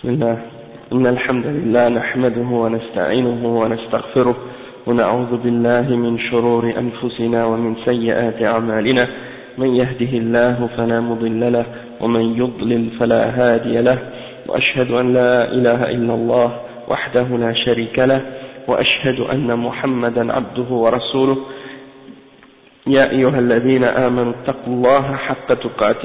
بسم الله إن الحمد لله نحمده ونستعينه ونستغفره ونعوذ بالله من شرور أنفسنا ومن سيئات أعمالنا من يهده الله فلا مضل له ومن يضلل فلا هادي له وأشهد أن لا إله إلا الله وحده لا شريك له وأشهد أن محمدا عبده ورسوله يا أيها الذين آمنوا اتقوا الله حق تقاته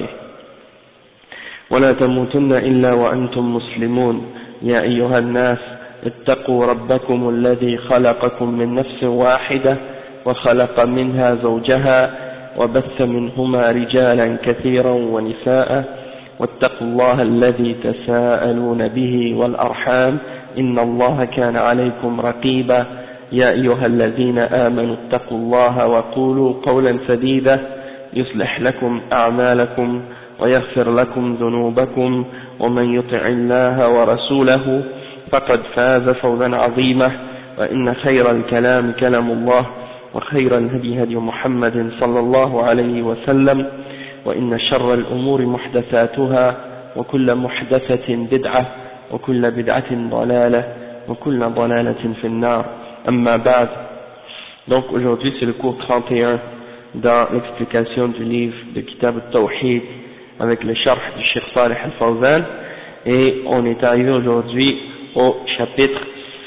ولا تموتن إلا وأنتم مسلمون يا أيها الناس اتقوا ربكم الذي خلقكم من نفس واحدة وخلق منها زوجها وبث منهما رجالا كثيرا ونساء واتقوا الله الذي تساءلون به والأرحام إن الله كان عليكم رقيبا يا أيها الذين آمنوا اتقوا الله وقولوا قولا سديدا يصلح لكم أعمالكم ويغفر لكم ذنوبكم ومن يطع الله ورسوله فقد فاز فوزا عظيما وإن خير الكلام كلام الله وخير الهدي هدي محمد صلى الله عليه وسلم وإن شر الأمور محدثاتها وكل محدثة بدعة وكل بدعة ضلالة وكل ضلالة في النار أما بعد. Donc aujourd'hui c'est le cours 31 dans l'explication du livre de Kitab al-Tawhid avec le sharh du Cheikh Salih al-Fawzan, et on est arrivé aujourd'hui au chapitre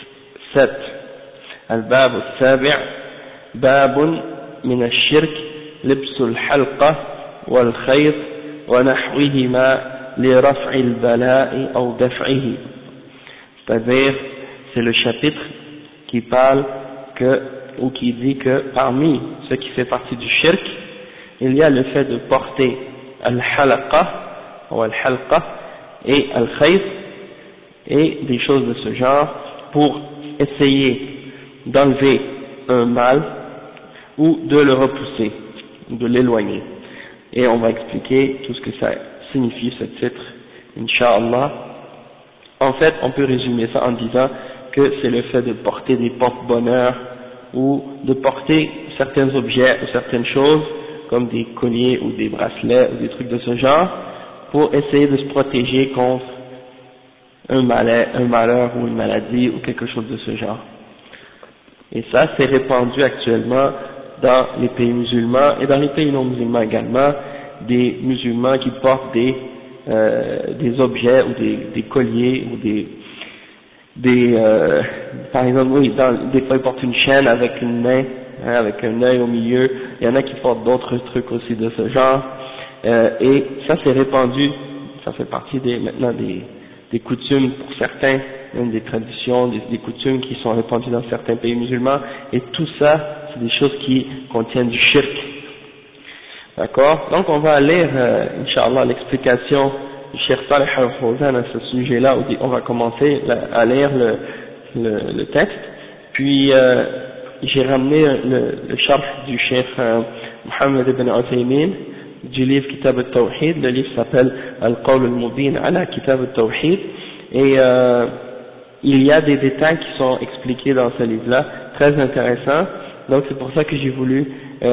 7, al-Bab al-Sabi' Babun min al-Shirk libsu al-Halqa wal-Khayt wa nahwihima li raf'i al-bala'i aw daf'ihi. C'est-à-dire c'est le chapitre qui parle ou qui dit que parmi ce qui fait partie du shirk, il y a le fait de porter al-halaqa ou al-halqa et al-khayt et des choses de ce genre pour essayer d'enlever un mal ou de le repousser, de l'éloigner. Et on va expliquer tout ce que ça signifie ce titre, Inch'Allah. En fait, on peut résumer ça en disant que c'est le fait de porter des porte-bonheur ou de porter certains objets ou certaines choses comme des colliers ou des bracelets ou des trucs de ce genre pour essayer de se protéger contre un malheur ou une maladie ou quelque chose de ce genre. Et ça c'est répandu actuellement dans les pays musulmans et dans les pays non musulmans également, des musulmans qui portent des objets ou des colliers ou par exemple, oui, des fois ils portent une chaîne avec une main, avec un œil au milieu. Il y en a qui portent d'autres trucs aussi de ce genre, et ça c'est répandu, ça fait partie maintenant des coutumes pour certains, même des traditions, des coutumes qui sont répandues dans certains pays musulmans, et tout ça c'est des choses qui contiennent du shirk. D'accord? Donc on va lire, Inch'Allah, l'explication du Cheikh Salih al-Fawzan à ce sujet-là. On va commencer à lire le texte, puis j'ai ramené le sharh du Cheikh Mohammed ibn Uthaymin du livre Kitab al-Tawhid. Le livre s'appelle Al-Qawl al-Mubin ala Kitab al-Tawhid, et il y a des détails qui sont expliqués dans ce livre-là, très intéressants. Donc c'est pour ça que j'ai voulu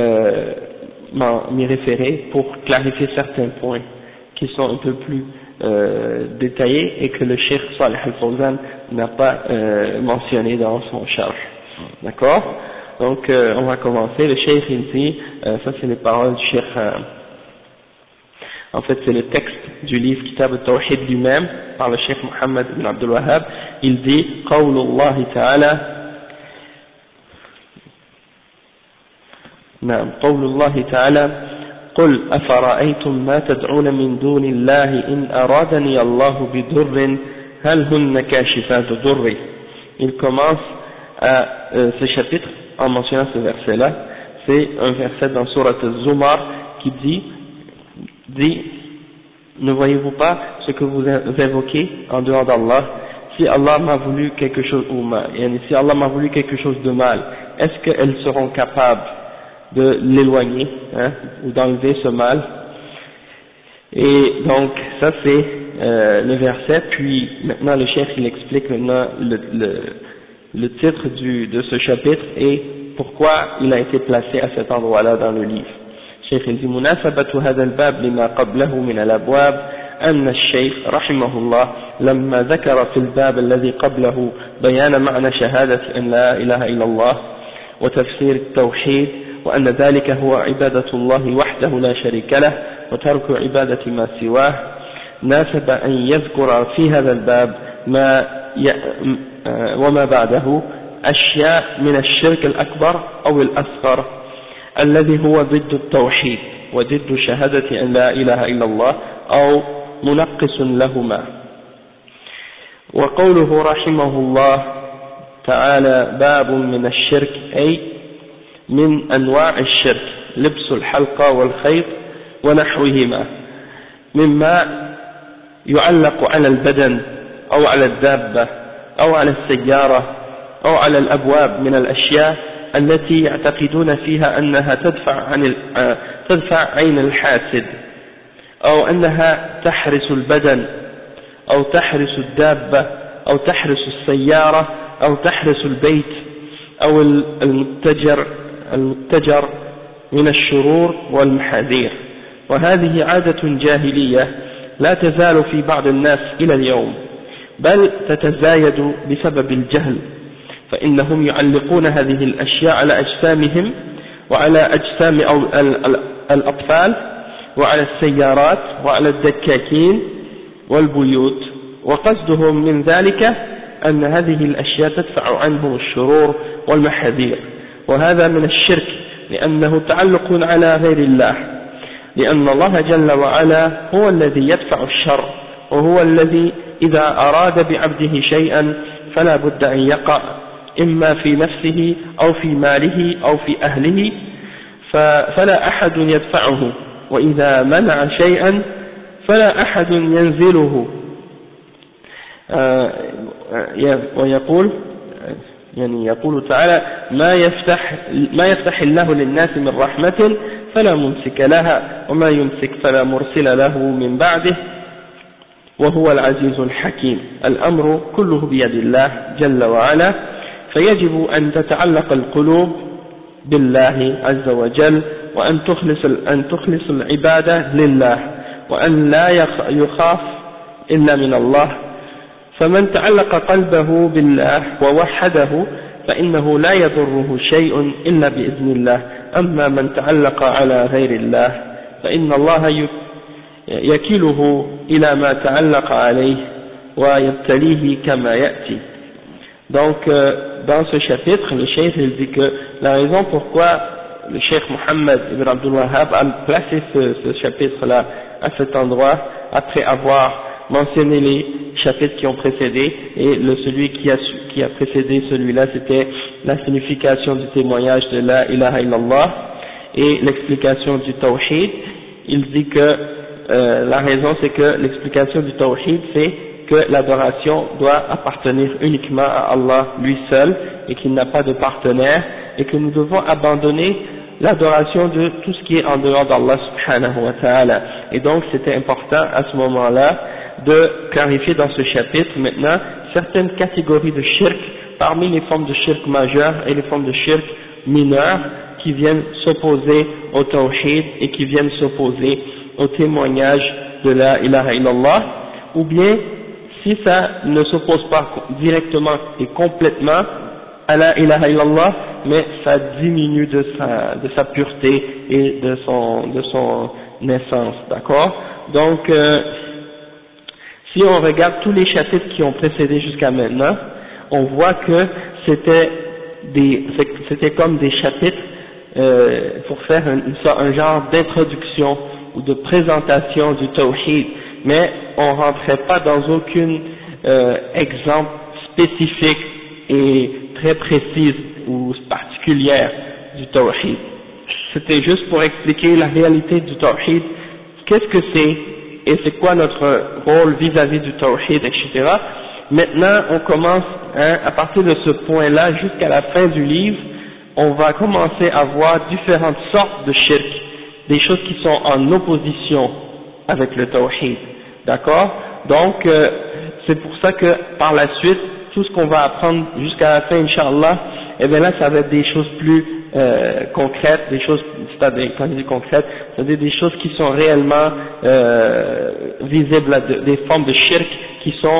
m'y référer pour clarifier certains points qui sont un peu plus détaillés et que le Cheikh Salih al-Fawzan n'a pas mentionné dans son sharh. D'accord? Donc on va commencer. Le Cheikh il dit, ça c'est les paroles du Cheikh, en fait c'est le texte du livre Kitab al-Tawhid lui-même par le Cheikh Mohammed ibn Abdul Wahhab. Il dit Qawlullah ta'ala, نعم قول الله تعالى قل أفرأيتم ما تدعون من دون الله إن أرادني الله بضر هل هن كاشفات ضره. Il commence ce chapitre en mentionnant ce verset-là. C'est un verset dans Surat al-Zumar qui dit ne voyez-vous pas ce que vous évoquez en dehors d'Allah? Si Allah m'a voulu quelque chose si Allah m'a voulu quelque chose de mal, est-ce qu'elles seront capables de l'éloigner, ou d'enlever ce mal? Et donc ça c'est le verset. Puis maintenant le cheikh il explique maintenant le titre de ce chapitre et pourquoi il a été placé à cet endroit-là dans le livre. Cheikh il dit مناسبة هذا الباب لما قبله من الأبواب أن الشيخ رحمه الله لما ذكر في الباب الذي قبله بيان معنى شهادة أن لا إله إلا الله وتفسير التوحيد وأن ذلك هو عبادة الله وحده لا شريك له وترك عبادة ما سواه، ناسب أن يذكر في هذا الباب وما بعده أشياء من الشرك الأكبر أو الأصغر الذي هو ضد التوحيد وضد شهادة أن لا إله إلا الله أو منقص لهما. وقوله رحمه الله تعالى باب من الشرك أي من أنواع الشرك لبس الحلقة والخيط ونحوهما مما يعلق على البدن أو على الدابة أو على السيارة أو على الأبواب من الأشياء التي يعتقدون فيها أنها تدفع عين الحاسد أو أنها تحرس البدن أو تحرس الدابة أو تحرس السيارة أو تحرس البيت أو المتجر من الشرور والمحاذير. وهذه عادة جاهلية لا تزال في بعض الناس إلى اليوم، بل تتزايد بسبب الجهل، فإنهم يعلقون هذه الأشياء على أجسامهم وعلى أجسام الأطفال وعلى السيارات وعلى الدكاكين والبيوت، وقصدهم من ذلك أن هذه الأشياء تدفع عنهم الشرور والمحاذير، وهذا من الشرك لأنه تعلق على غير الله، لأن الله جل وعلا هو الذي يدفع الشر، وهو الذي إذا أراد بعبده شيئا فلا بد أن يقع إما في نفسه أو في ماله أو في أهله، فلا أحد يدفعه، وإذا منع شيئا فلا أحد ينزله. ويقول يقول تعالى ما يفتح الله للناس من رحمة فلا ممسك لها وما يمسك فلا مرسل له من بعده وهو العزيز الحكيم. الأمر كله بيد الله جل وعلا، فيجب أن تتعلق القلوب بالله عز وجل وأن تخلص العبادة لله وأن لا يخاف إلا من الله. فمن تعلق قلبه بالله ووحده فإنه لا يضره شيء إلا بإذن الله. أما من تعلق على غير الله فإن الله يكله إلى ما تعلق عليه ويبتليه كما يأتي. Donc dans ce chapitre, le cheikh il dit que la raison pourquoi le cheikh Mohammed ibn Abdul Wahhab a placé ce chapitre-là à cet endroit, après avoir mentionné les chapitres qui ont précédé, et celui qui a précédé celui-là, c'était la signification du témoignage de la ilaha illallah et l'explication du tawhid. Il dit que la raison c'est que l'explication du tawhid c'est que l'adoration doit appartenir uniquement à Allah lui seul et qu'il n'a pas de partenaire, et que nous devons abandonner l'adoration de tout ce qui est en dehors d'Allah subhanahu wa ta'ala. Et donc c'était important à ce moment-là de clarifier dans ce chapitre maintenant certaines catégories de shirk parmi les formes de shirk majeures et les formes de shirk mineures qui viennent s'opposer au tawhid et qui viennent s'opposer au témoignage de la ilaha illallah, ou bien si ça ne s'oppose pas directement et complètement à la ilaha illallah, mais ça diminue de sa pureté et de son essence, d'accord? Donc si on regarde tous les chapitres qui ont précédé jusqu'à maintenant, on voit que c'était comme des chapitres pour faire un genre d'introduction ou de présentation du tawhid, mais on rentrait pas dans aucun exemple spécifique et très précise ou particulière du tawhid. C'était juste pour expliquer la réalité du tawhid, qu'est-ce que c'est et c'est quoi notre rôle vis-à-vis du tawhid, etc. Maintenant, on commence, à partir de ce point-là jusqu'à la fin du livre, on va commencer à voir différentes sortes de shirk, des choses qui sont en opposition avec le tawhid, d'accord? Donc, c'est pour ça que par la suite, tout ce qu'on va apprendre jusqu'à la fin, Inch'Allah, et bien là, ça va être des choses plus concrètes, des choses, c'est-à-dire, quand je dis concrètes, c'est-à-dire des choses qui sont réellement visibles, des formes de shirk qui sont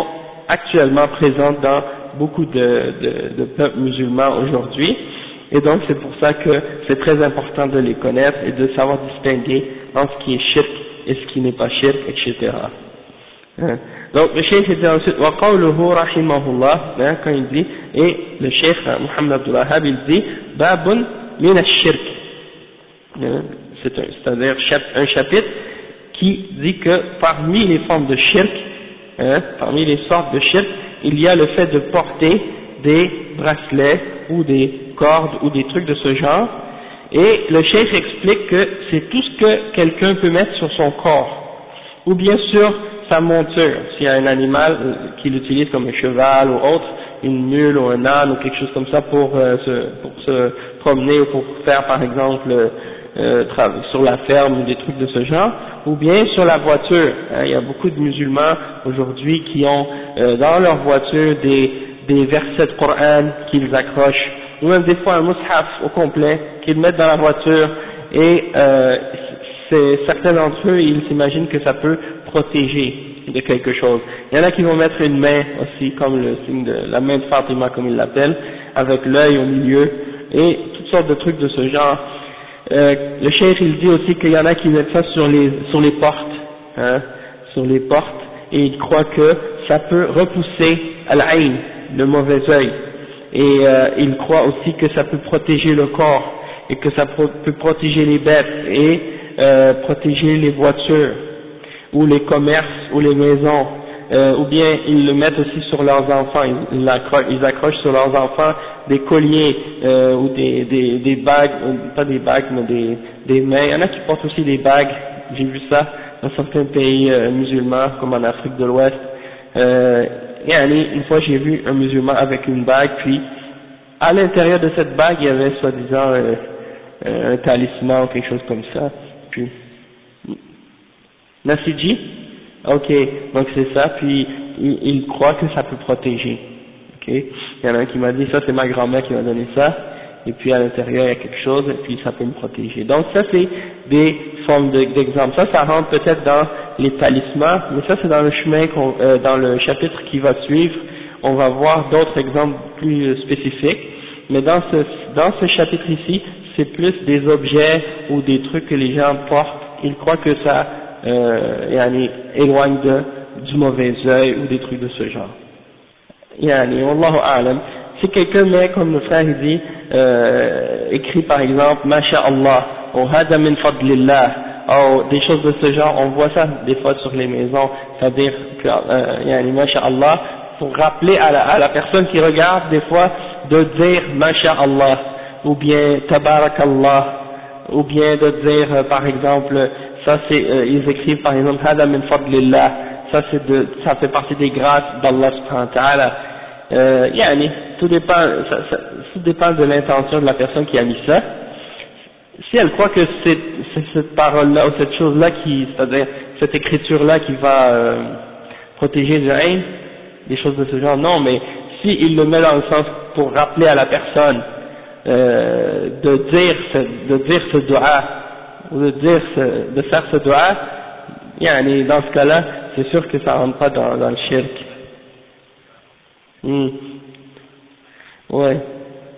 actuellement présentes dans beaucoup de peuples musulmans aujourd'hui, et donc c'est pour ça que c'est très important de les connaître et de savoir distinguer entre ce qui est shirk et ce qui n'est pas shirk, etc. Donc le cheikh dit ensuite wa qawluhu rahimahullah, quand il dit, et le cheikh Muhammad Abdul Wahhab il dit babun min ash-shirk, c'est-à-dire un chapitre qui dit que parmi les formes de shirk, parmi les sortes de shirk, il y a le fait de porter des bracelets ou des cordes ou des trucs de ce genre, et le cheikh explique que c'est tout ce que quelqu'un peut mettre sur son corps, ou bien sûr sa monture, s'il y a un animal qu'il utilise comme un cheval ou autre, une mule ou un âne ou quelque chose comme ça pour se promener ou pour faire par exemple sur la ferme ou des trucs de ce genre, ou bien sur la voiture. Il y a beaucoup de musulmans aujourd'hui qui ont dans leur voiture des versets de Coran qu'ils accrochent, ou même des fois un mushaf au complet qu'ils mettent dans la voiture, et certains d'entre eux ils s'imaginent que ça peut protéger de quelque chose. Il y en a qui vont mettre une main aussi, comme le signe de la main de Fatima comme ils l'appellent, avec l'œil au milieu, et toutes sortes de trucs de ce genre. Le cheikh il dit aussi qu'il y en a qui mettent ça sur les portes, sur les portes, et il croit que ça peut repousser al-ayn, le mauvais œil, et il croit aussi que ça peut protéger le corps, et que ça peut protéger les bêtes, et protéger les voitures, ou les commerces, ou les maisons, ou bien ils le mettent aussi sur leurs enfants, ils accrochent sur leurs enfants des colliers, ou des bagues, pas des bagues mais des mains. Il y en a qui portent aussi des bagues, j'ai vu ça dans certains pays musulmans comme en Afrique de l'Ouest. Une fois j'ai vu un musulman avec une bague, puis à l'intérieur de cette bague il y avait soi-disant un talisman ou quelque chose comme ça. Puis Nasiji, ok, donc c'est ça, puis il croit que ça peut protéger. Ok, il y en a un qui m'a dit ça, c'est ma grand-mère qui m'a donné ça, et puis à l'intérieur il y a quelque chose, et puis ça peut me protéger. Donc ça c'est des formes d'exemples. Ça rentre peut-être dans les talismans, mais ça c'est dans le chemin, dans le chapitre qui va suivre, on va voir d'autres exemples plus spécifiques, mais dans ce chapitre ici, c'est plus des objets ou des trucs que les gens portent, ils croient que ça éloigne du mauvais œil ou des trucs de ce genre. Wallahu a'lam. Si quelqu'un met, comme le frère il dit, écrit par exemple Masha'Allah ou Hada min fadlillah, ou des choses de ce genre, on voit ça des fois sur les maisons, c'est-à-dire que Masha'Allah, pour rappeler à la personne qui regarde des fois de dire Masha'Allah, ou bien Tabarakallah, ou bien de dire par exemple, ça c'est, ils écrivent par exemple Hada min fadlillah, ça fait partie des grâces d'Allah subhanahu wa ta'ala. Tout dépend de l'intention de la personne qui a mis ça. Si elle croit que c'est cette parole-là ou cette chose-là c'est-à-dire cette écriture-là qui va protéger du haine, des choses de ce genre, non, mais si il le met dans le sens pour rappeler à la personne de dire ce dua, ou de faire ce dua, dans ce cas-là, c'est sûr que ça rentre pas dans le shirk. Ouais.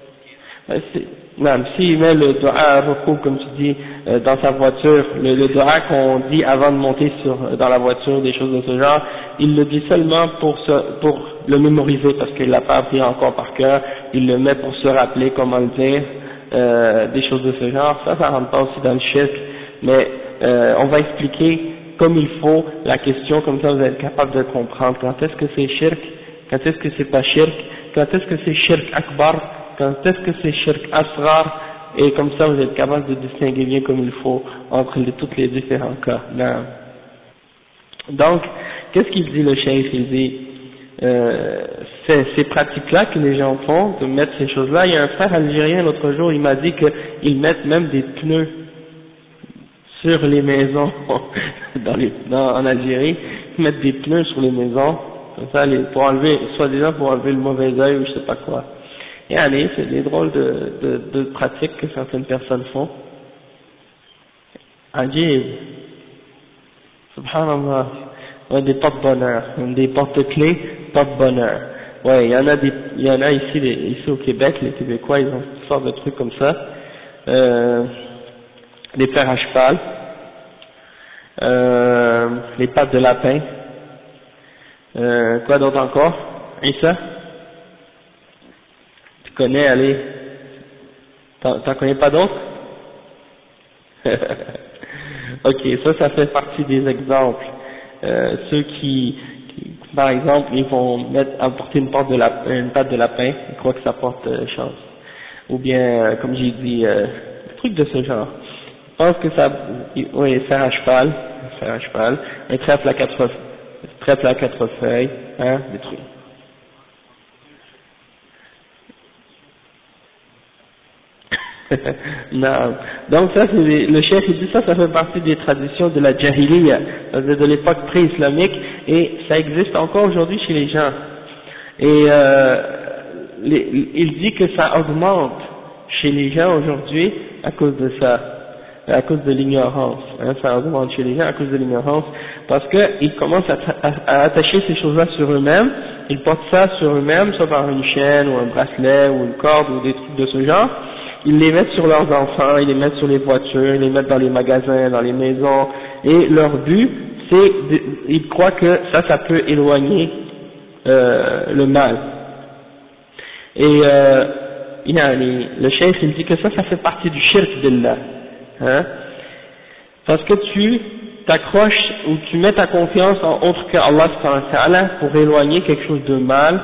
S'il met le dua à repos, comme tu dis, dans sa voiture, le dua qu'on dit avant de monter dans la voiture, des choses de ce genre, il le dit seulement pour le mémoriser, parce qu'il l'a pas appris encore par cœur, il le met pour se rappeler comment le dire, des choses de ce genre. Ça rentre pas aussi dans le shirk, mais on va expliquer comme il faut la question, comme ça vous êtes capable de comprendre quand est-ce que c'est shirk, quand est-ce que c'est pas shirk, quand est-ce que c'est shirk akbar, quand est-ce que c'est shirk asghar, et comme ça vous êtes capable de distinguer bien comme il faut entre tous les différents cas. Donc, qu'est-ce qu'il dit le cheikh? Il dit ces pratiques-là que les gens font, de mettre ces choses-là. Il y a un frère algérien l'autre jour, il m'a dit qu'ils mettent même des pneus sur les maisons en Algérie, ils mettent des pneus sur les maisons, comme ça, soi-disant pour enlever le mauvais œil ou je sais pas quoi. Et allez, c'est des drôles de pratiques que certaines personnes font. Ajib. Subhanallah. Ouais, des porte-bonheur, des porte-clés porte-bonheur. Ouais, il y en a ici au Québec, les Québécois, ils ont toutes sortes de trucs comme ça. Les fers à cheval, les pattes de lapin, quoi d'autre encore? Issa? Tu connais, allez, t'en connais pas d'autres? Ok, ça fait partie des exemples. Ceux qui, par exemple, ils vont apporter une patte de lapin, ils croient que ça porte chance. Ou bien, comme j'ai dit, des trucs de ce genre. Ils pensent que ça, oui, fer à cheval, un trèfle à quatre feuilles, hein, des trucs. Non. Donc ça, le chef il dit ça fait partie des traditions de la jahiliya, de l'époque pré-islamique, et ça existe encore aujourd'hui chez les gens. Et il dit que ça augmente chez les gens aujourd'hui à cause de ça, à cause de l'ignorance. Hein, ça augmente chez les gens à cause de l'ignorance, parce qu'ils commencent à attacher ces choses-là sur eux-mêmes, ils portent ça sur eux-mêmes, soit par une chaîne ou un bracelet ou une corde ou des trucs de ce genre. Ils les mettent sur leurs enfants, ils les mettent sur les voitures, ils les mettent dans les magasins, dans les maisons, et leur but, c'est, ils croient que ça peut éloigner le mal. Et le cheikh il dit que ça fait partie du shirk billah, hein, parce que tu t'accroches ou tu mets ta confiance en autre que Allah subhanahu wa ta'ala pour éloigner quelque chose de mal,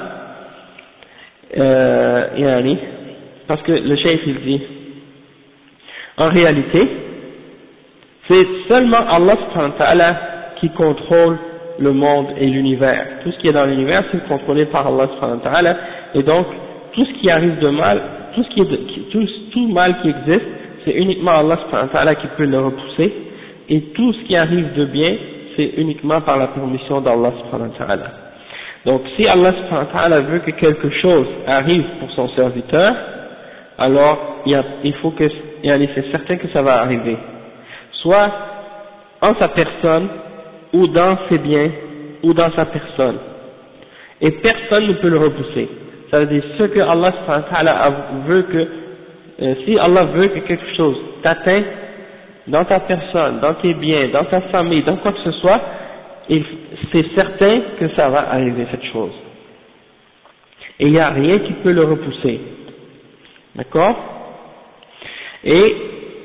parce que le cheikh il dit, en réalité, c'est seulement Allah subhanahu wa ta'ala qui contrôle le monde et l'univers. Tout ce qui est dans l'univers, c'est contrôlé par Allah subhanahu wa ta'ala, et donc, tout ce qui arrive de mal, tout mal qui existe, c'est uniquement Allah subhanahu wa ta'ala qui peut le repousser, et tout ce qui arrive de bien, c'est uniquement par la permission d'Allah subhanahu wa ta'ala. Donc, si Allah subhanahu wa ta'ala veut que quelque chose arrive pour son serviteur, alors il faut que, c'est certain que ça va arriver, soit en sa personne, ou dans ses biens, ou dans sa personne, et personne ne peut le repousser. Ça veut dire ce que Allah subhanahu wa ta'ala veut que, si Allah veut que quelque chose t'atteint dans ta personne, dans tes biens, dans ta famille, dans quoi que ce soit, c'est certain que ça va arriver cette chose. Et il n'y a rien qui peut le repousser. D'accord? Et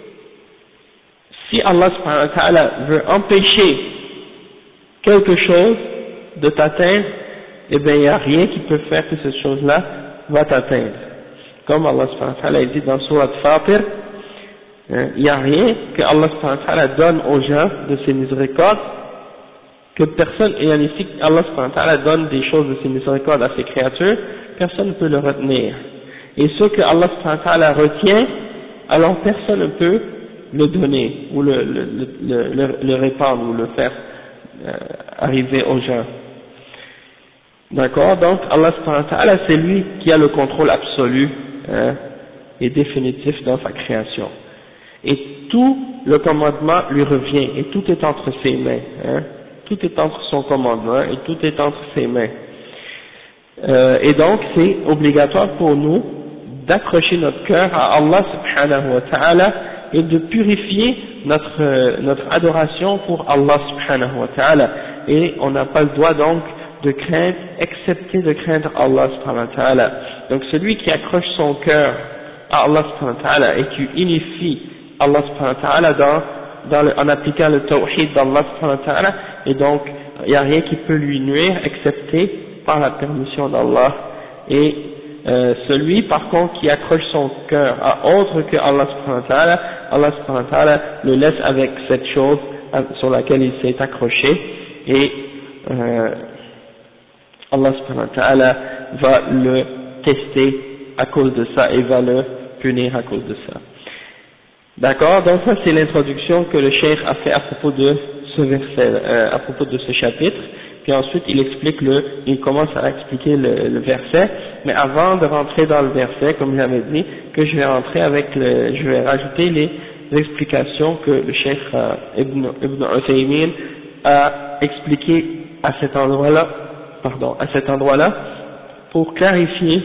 si Allah subhanahu wa ta'ala veut empêcher quelque chose de t'atteindre, eh bien il n'y a rien qui peut faire que cette chose-là va t'atteindre. Comme Allah subhanahu wa ta'ala dit dans Surat Fatir, il n'y a rien que Allah subhanahu wa ta'ala donne aux gens de ses miséricordes, que personne, et ici Allah subhanahu wa ta'ala donne des choses de ses miséricordes à ses créatures, personne ne peut le retenir. Et ce que Allah subhanahu wa ta'ala retient, alors personne ne peut le donner, ou le répandre, ou le faire arriver aux gens. D'accord? Donc Allah subhanahu wa ta'ala, c'est lui qui a le contrôle absolu et définitif dans sa création. Et tout le commandement lui revient, et tout est entre ses mains. Tout est entre son commandement, et tout est entre ses mains. Et donc c'est obligatoire pour nous d'accrocher notre cœur à Allah subhanahu wa ta'ala et de purifier notre adoration pour Allah subhanahu wa ta'ala. Et on n'a pas le droit donc de craindre, excepté de craindre Allah subhanahu wa ta'ala. Donc celui qui accroche son cœur à Allah subhanahu wa ta'ala et qui unifie Allah subhanahu wa ta'ala en appliquant le tawhid d'Allah subhanahu wa ta'ala, et donc il n'y a rien qui peut lui nuire excepté par la permission d'Allah. Et celui par contre qui accroche son cœur à autre que Allah subhanahu wa ta'ala, Allah subhanahu wa ta'ala le laisse avec cette chose sur laquelle il s'est accroché, et Allah subhanahu wa ta'ala va le tester à cause de ça et va le punir à cause de ça. D'accord? Donc ça c'est l'introduction que le cheikh a fait à propos de ce verset, à propos de ce chapitre. Puis ensuite il commence à expliquer le verset, mais avant de rentrer dans le verset, comme j'avais dit, que je vais rajouter les explications que le cheikh Ibn Uthaymin a expliquées à cet endroit-là à cet endroit-là pour clarifier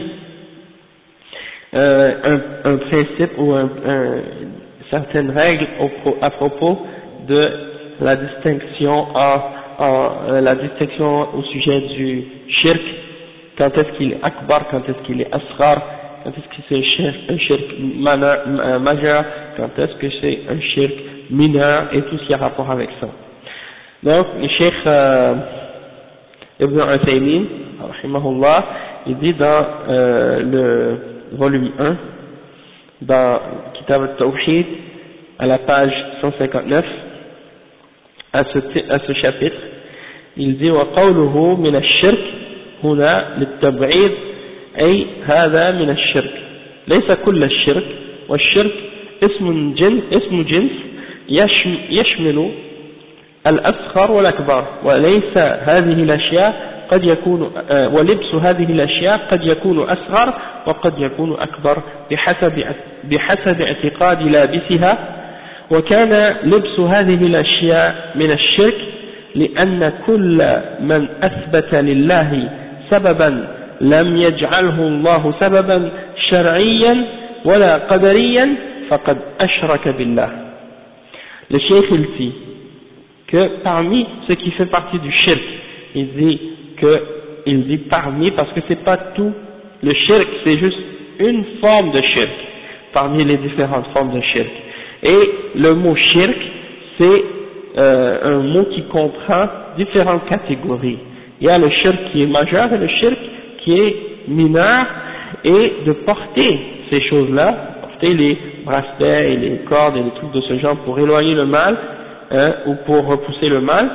un principe ou certaines règles à propos de la distinction la distinction au sujet du shirk, quand est-ce qu'il est akbar, quand est-ce qu'il est asghar, quand est-ce que c'est un shirk majeur, quand est-ce que c'est un shirk mineur et tout ce qui a rapport avec ça. Donc le Cheikh Ibn Uthaymin rahimahullah, il dit dans le volume 1 dans Kitab al-Tawhid à la page 159 à ce chapitre, il dit وقوله من الشرك هنا للتبعيض أي هذا من الشرك ليس كل الشرك والشرك اسم جنس يشمل الأصغر والأكبر وليس هذه الأشياء قد يكون ولبس هذه الأشياء قد يكون أصغر وقد يكون أكبر بحسب اعتقاد لابسها وكان لبس هذه الأشياء من الشرك لأن كل من أثبت لله سببا لم يجعله الله سببا شرعيا ولا قدريا فقد أشرك بالله. Le cheikh il dit que parmi ce qui fait partie du shirk, il dit parmi parce que c'est pas tout le shirk, c'est juste une forme de shirk parmi les différentes formes de shirk. Et le mot shirk, c'est un mot qui comprend différentes catégories. Il y a le shirk qui est majeur et le shirk qui est mineur, et de porter ces choses-là, porter les bracelets et les cordes et les trucs de ce genre pour éloigner le mal, ou pour repousser le mal,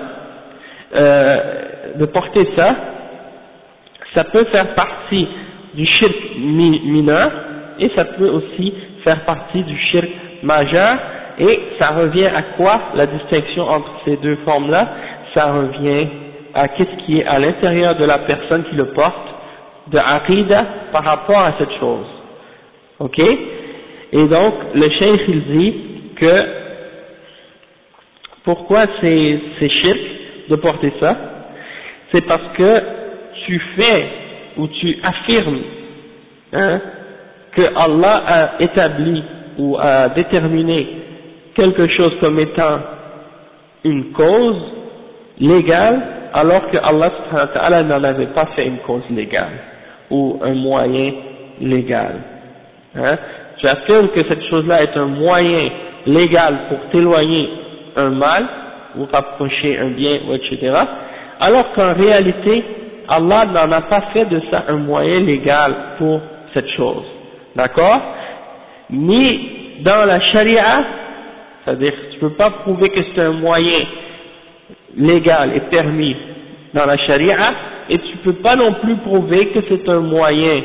de porter ça, ça peut faire partie du shirk mineur, et ça peut aussi faire partie du shirk majeur. Et ça revient à quoi la distinction entre ces deux formes-là? Ça revient à qu'est-ce qui est à l'intérieur de la personne qui le porte, de aqidah par rapport à cette chose. Ok? Et donc, le cheikh il dit que pourquoi c'est shirk de porter ça? C'est parce que tu fais ou tu affirmes que Allah a établi ou a déterminé quelque chose comme étant une cause légale, alors que Allah subhanahu wa ta'ala n'en avait pas fait une cause légale ou un moyen légal. Tu affirmes que cette chose-là est un moyen légal pour t'éloigner un mal ou rapprocher un bien, etc., alors qu'en réalité Allah n'en a pas fait de ça un moyen légal pour cette chose, d'accord? Ni dans la charia, c'est-à-dire tu ne peux pas prouver que c'est un moyen légal et permis dans la charia, et tu ne peux pas non plus prouver que c'est un moyen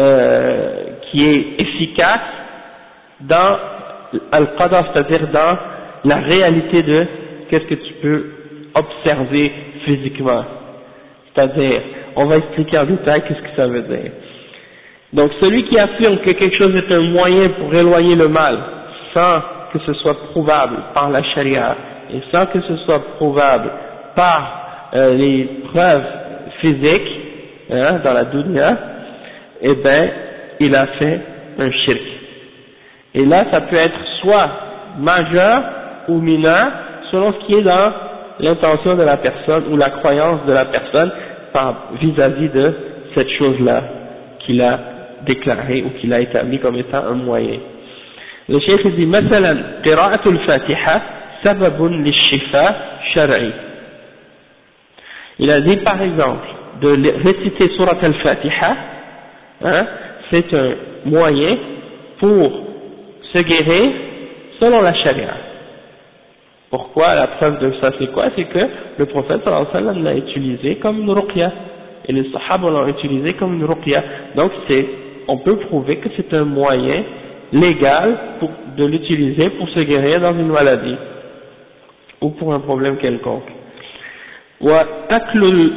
qui est efficace dans al-qadar, c'est-à-dire dans la réalité de qu'est-ce que tu peux observer physiquement. C'est-à-dire, on va expliquer en détail qu'est-ce que ça veut dire. Donc celui qui affirme que quelque chose est un moyen pour éloigner le mal, sans que ce soit prouvable par la charia, et sans que ce soit prouvable par les preuves physiques, dans la dunya, eh ben, il a fait un shirk. Et là, ça peut être soit majeur ou mineur, selon ce qui est dans l'intention de la personne ou la croyance de la personne vis-à-vis de cette chose-là qu'il a déclarée ou qu'il a établie comme étant un moyen. Le cheikh dit مثلا قراءة الفاتحة سبب للشفاء شرعي. Il a dit par exemple de réciter surat al-Fatiha, c'est un moyen pour se guérir selon la charia. Pourquoi? La preuve de ça c'est quoi? C'est que le prophète sallallahu alayhi wa sallam l'a utilisé comme une ruqya, et les sahaba l'ont utilisé comme une ruqya. Donc on peut prouver que c'est un moyen légal de l'utiliser pour se guérir dans une maladie ou pour un problème quelconque. وأكل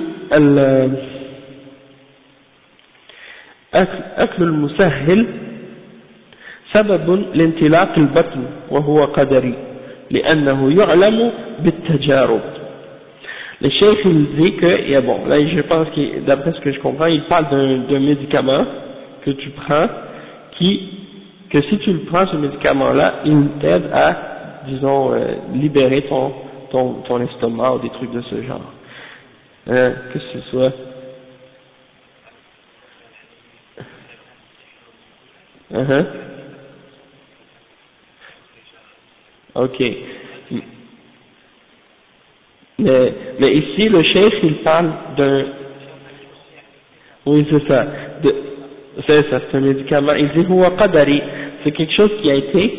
المسهل سبب لانطلاق البطن وهو قدري لأنه يعلم بالتجارب. Le cheikh il dit que, et bon, là je pense que d'après ce que je comprends, il parle d'un médicament que tu prends, que si tu le prends ce médicament-là, il t'aide à, disons, libérer ton estomac ou des trucs de ce genre. Que ce soit. Ok. Mais ici, le cheikh, il parle d'un. Oui, c'est ça. C'est ça, c'est un médicament. Il dit huwa qadari, c'est quelque chose qui a été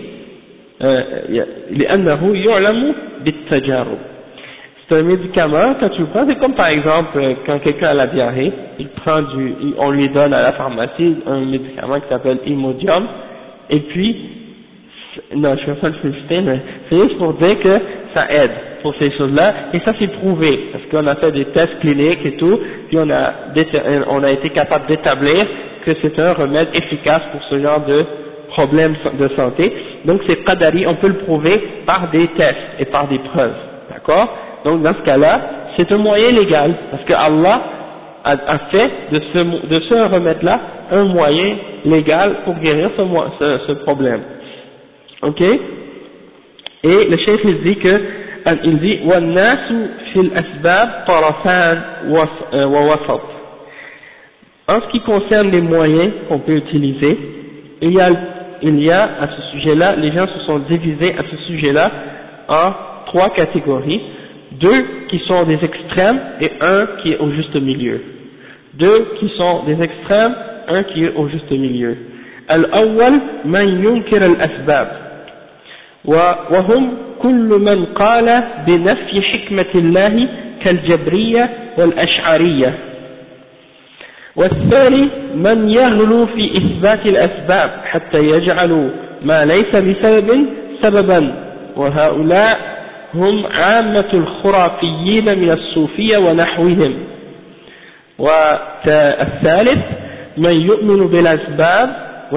لأنه يعلم بالتجارب. C'est un médicament, quand tu le prends, c'est comme par exemple quand quelqu'un a la diarrhée, on lui donne à la pharmacie un médicament qui s'appelle Imodium, et puis, non je ne vais pas le féliciter, mais c'est juste pour dire que ça aide pour ces choses-là, et ça c'est prouvé, parce qu'on a fait des tests cliniques et tout, puis on a été capable d'établir que c'est un remède efficace pour ce genre de problèmes de santé. Donc c'est qadari, on peut le prouver par des tests et par des preuves, d'accord? Donc dans ce cas-là, c'est un moyen légal, parce que Allah a fait de ce remède-là un moyen légal pour guérir ce problème. Ok? Et le chef il dit وَالنَّاسُ فِي الْأَسْبَابِ طَرَفَانْ وَوَسَطْ. En ce qui concerne les moyens qu'on peut utiliser, il y a à ce sujet-là, les gens se sont divisés à ce sujet-là en 3 catégories, 2 qui sont des extrêmes et 1 qui est au juste milieu. 2 qui sont des extrêmes, 1 qui est au juste milieu. Al-awwal man yunkir al-asbab وهم كل من قال بنفي حكمة الله كالجبرية والأشعرية. والثاني من يغلو في إثبات الأسباب حتى يجعلوا ما ليس بسبب سببا، وهؤلاء هم عامة الخرافيين من الصوفية ونحوهم. والثالث من يؤمن بالأسباب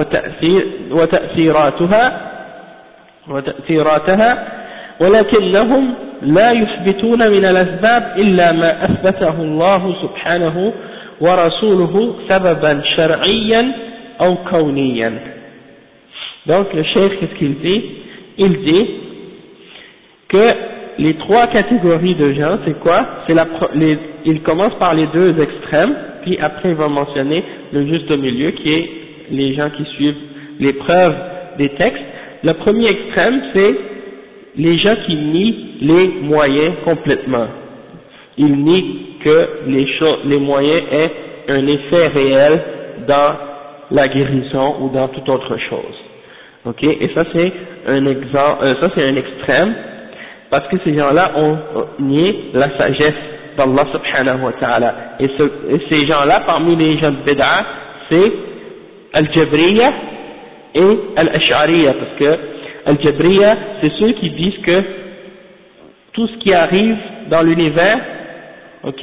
وتأثيراتها ولكنهم لا يثبتون من الأسباب إلا ما أثبته الله سبحانه ورسوله سببا شرعيا أو كونيا. Donc le cheikh, qu'est-ce qu'il dit? Il dit que les 3 catégories de gens, c'est quoi? Il commence par les 2 extrêmes, puis après il va mentionner le juste milieu qui est les gens qui suivent les preuves des textes. Le premier extrême, c'est les gens qui nient les moyens complètement. Ils nient que les moyens aient un effet réel dans la guérison ou dans toute autre chose. Ok? Et ça c'est un exemple, ça c'est un extrême, parce que ces gens-là ont nié la sagesse d'Allah subhanahu wa ta'ala. Et ces gens-là, parmi les gens de Bid'a, c'est Al-Jabriya et Al-Ash'ariya, parce que Al-Jabriya, c'est ceux qui disent que tout ce qui arrive dans l'univers, ok,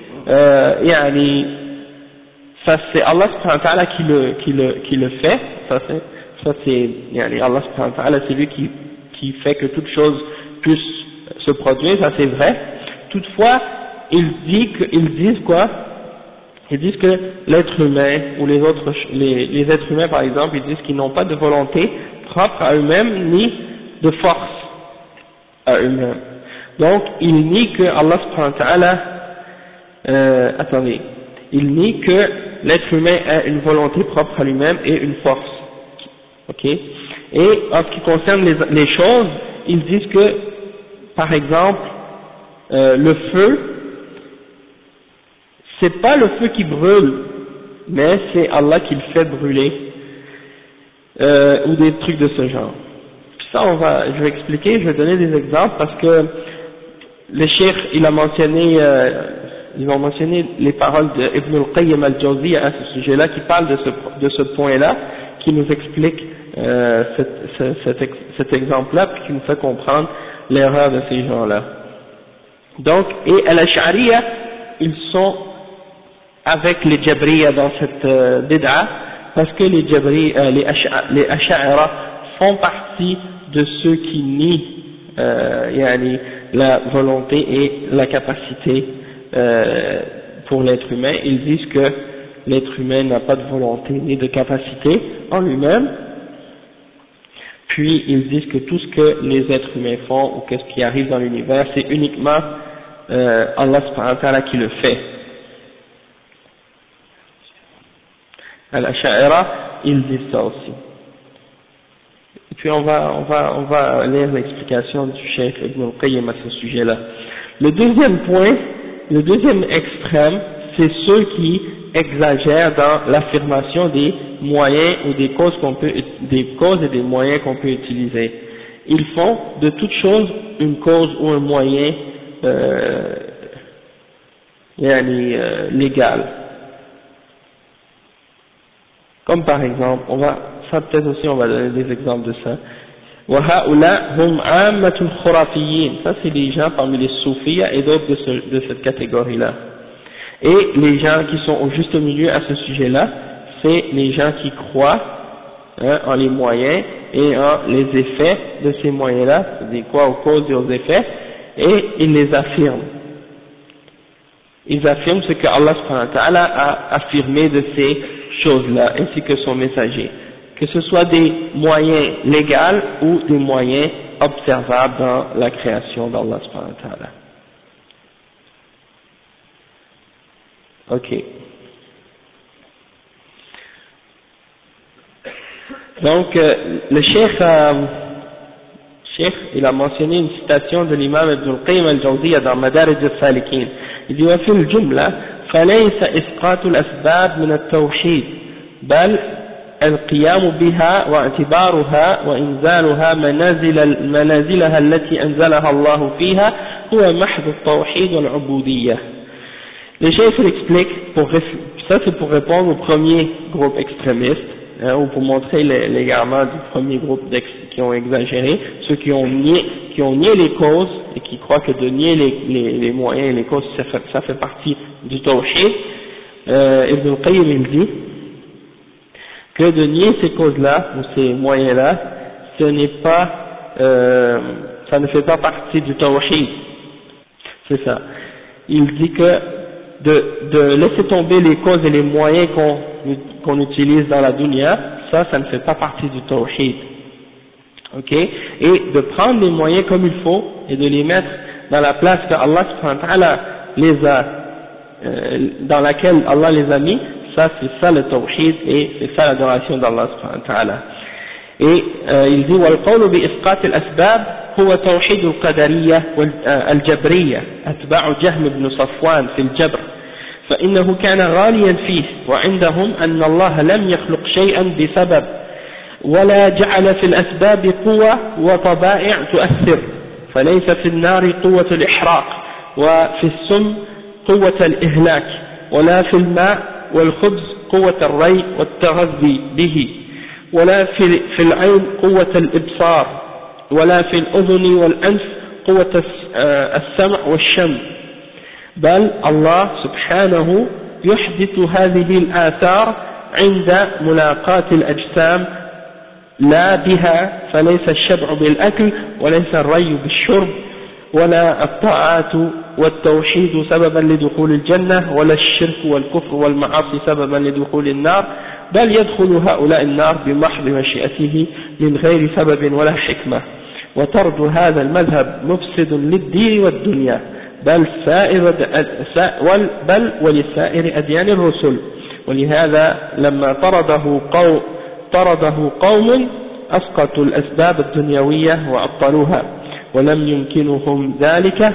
ça c'est Allah subhanahu wa ta'ala qui le fait, ça c'est Allah subhanahu wa ta'ala, c'est lui qui fait que toute chose puisse se produire, ça c'est vrai. Toutefois, ils disent quoi? Ils disent que l'être humain ou les êtres humains par exemple, ils disent qu'ils n'ont pas de volonté propre à eux-mêmes ni de force à eux-mêmes. Donc ils nient que Allah subhanahu wa ta'ala, ils nient que l'être humain a une volonté propre à lui-même et une force. Ok? Et en ce qui concerne les choses, ils disent que, par exemple, le feu, c'est pas le feu qui brûle, mais c'est Allah qui le fait brûler, ou des trucs de ce genre. Puis ça, je vais expliquer, je vais donner des exemples, parce que le cheikh, ils ont mentionné les paroles d'Ibn al-Qayyim al-Jawziyya à ce sujet-là, qui parle de ce point-là, qui nous explique cet exemple-là, puis qui nous fait comprendre l'erreur de ces gens-là. Donc, et al-Ash'ariya, ils sont avec les Jabriya dans cette bid'a, parce que les Ash'ara font partie de ceux qui nient la volonté et la capacité pour l'être humain. Ils disent que l'être humain n'a pas de volonté ni de capacité en lui-même, puis ils disent que tout ce que les êtres humains font ou qu'est-ce qui arrive dans l'univers, c'est uniquement Allah subhanahu wa ta'ala qui le fait. Al-Ash'ara, ils disent ça aussi. Et puis on va lire l'explication du Cheikh Ibn al-Qayyim à ce sujet-là. Le deuxième point, le deuxième extrême, c'est ceux qui exagèrent dans l'affirmation des moyens ou des causes et des moyens qu'on peut utiliser. Ils font de toute chose une cause ou un moyen légal. Comme par exemple, on va donner des exemples de ça. وَهَؤُلَاء هُمْ عَامَّةُ الْخُرَافِيِّينَ. Ça c'est les gens parmi les soufis et d'autres de cette catégorie-là. Et les gens qui sont au juste milieu à ce sujet-là, c'est les gens qui croient en les moyens et en les effets de ces moyens-là, c'est-à-dire quoi, aux causes et aux effets, et ils les affirment. Ils affirment ce que Allah subhanahu wa ta'ala a affirmé de ces choses-là, ainsi que son messager. Que ce soit des moyens légaux ou des moyens observables dans la création d'Allah subhanahu wa ta'ala. Ok. Donc, le Cheikh, il a mentionné une citation de l'imam Ibn al-Qayyim al-Jawziyya dans Madarij al-Salikin. Il dit, وفي الجملة فليس إسقاط الأسباب من التوحيد بل القيام بها واعتبارها وإنزالها منازلها التي أنزلها الله فيها هو محض التوحيد والعبودية. Le Cheikh explique, ça c'est pour répondre au premier groupe extrémiste, ou pour montrer l'égarement du premier groupe qui ont exagéré, ceux qui ont nié les causes et qui croient que de nier les moyens et les causes ça fait partie du tawhid. Ibn al-Qayyim il dit que de nier ces causes-là ou ces moyens-là, ça ne fait pas partie du tawhid. C'est ça. Il dit que de laisser tomber les causes et les moyens qu'on utilise dans la dunya, ça ne fait pas partie du tawhid. Ok? Et de prendre les moyens comme il faut et de les mettre dans la place que Allah subhanahu wa ta'ala dans laquelle Allah les a mis, ça c'est ça le tawhid et c'est ça l'adoration d'Allah subhanahu wa ta'ala. Et il dit والقول بإسقاط الأسباب هو توحيد القدرية والجبرية أتباع جهم بن صفوان في الجبر فإنه كان غاليا فيه وعندهم أن الله لم يخلق شيئا بسبب ولا جعل في الأسباب قوة وطبائع تؤثر فليس في النار قوة الإحراق وفي السم قوة الإهلاك ولا في الماء والخبز قوة الري والتغذي به ولا في العين قوة الإبصار ولا في الأذن والأنف قوة السمع والشم بل الله سبحانه يحدث هذه الآثار عند ملاقاة الأجسام لا بها فليس الشبع بالأكل وليس الري بالشرب ولا الطاعات والتوحيد سببا لدخول الجنة ولا الشرك والكفر والمعاصي سببا لدخول النار بل يدخل هؤلاء النار بمحض مشيئته من غير سبب ولا حكمة وطرد هذا المذهب مفسد للدين والدنيا بل ولسائر أديان الرسل ولهذا لما طرده قوم أسقطوا الأسباب الدنيوية وعطلوها ولم يمكنهم ذلك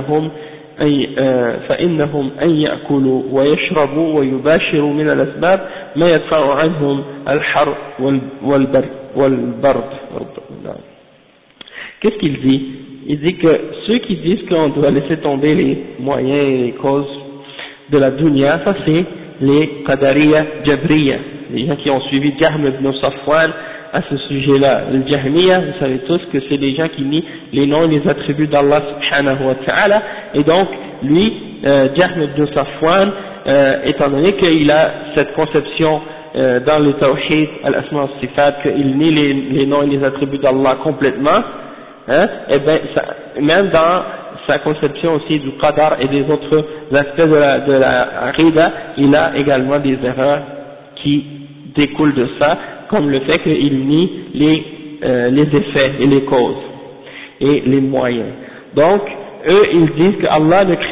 فإنهم أن يأكلوا ويشربوا ويباشروا من الأسباب ما يدفع عنهم الحر والبرد. Qu'est-ce qu'il dit? Il dit que ceux qui disent qu'on doit laisser tomber les moyens et les causes de la dunya, ça c'est les Qadariya Jabriya, les gens qui ont suivi Jahm ibn Safwan à ce sujet-là. Le Jahmiya, vous savez tous que c'est des gens qui nient les noms et les attributs d'Allah subhanahu wa ta'ala, et donc lui, Jahm ibn Safwan, étant donné qu'il a cette conception dans le Tawhid, al-Asma al-Sifat, qu'il nie les noms et les attributs d'Allah complètement, et bien même dans sa conception aussi du qadar et des autres aspects de la aqida, il a également des erreurs qui découlent de ça, comme le fait qu'il nie les effets et les causes et les moyens. Donc, eux, ils disent que Allah ne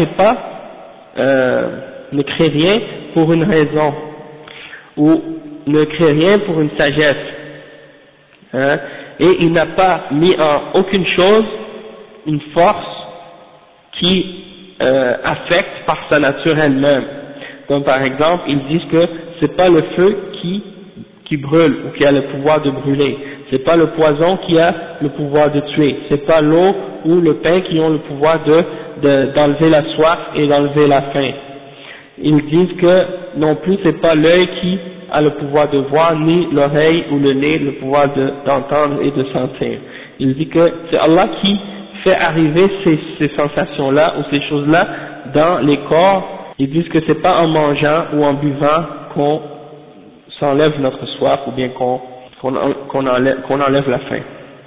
crée rien pour une raison, ou ne crée rien pour une sagesse, hein, et il n'a pas mis en aucune chose une force qui affecte par sa nature elle-même. Donc par exemple, ils disent que c'est pas le feu qui brûle ou qui a le pouvoir de brûler, c'est pas le poison qui a le pouvoir de tuer, c'est pas l'eau ou le pain qui ont le pouvoir d'enlever la soif et d'enlever la faim. Ils disent que non plus c'est pas l'œil qui a le pouvoir de voir, ni l'oreille ou le nez le pouvoir d'entendre et de sentir. Ils disent que c'est Allah qui fait arriver ces sensations-là ou ces choses-là dans les corps. Ils disent que c'est pas en mangeant ou en buvant qu'on s'enlève notre soif ou bien qu'on enlève la faim.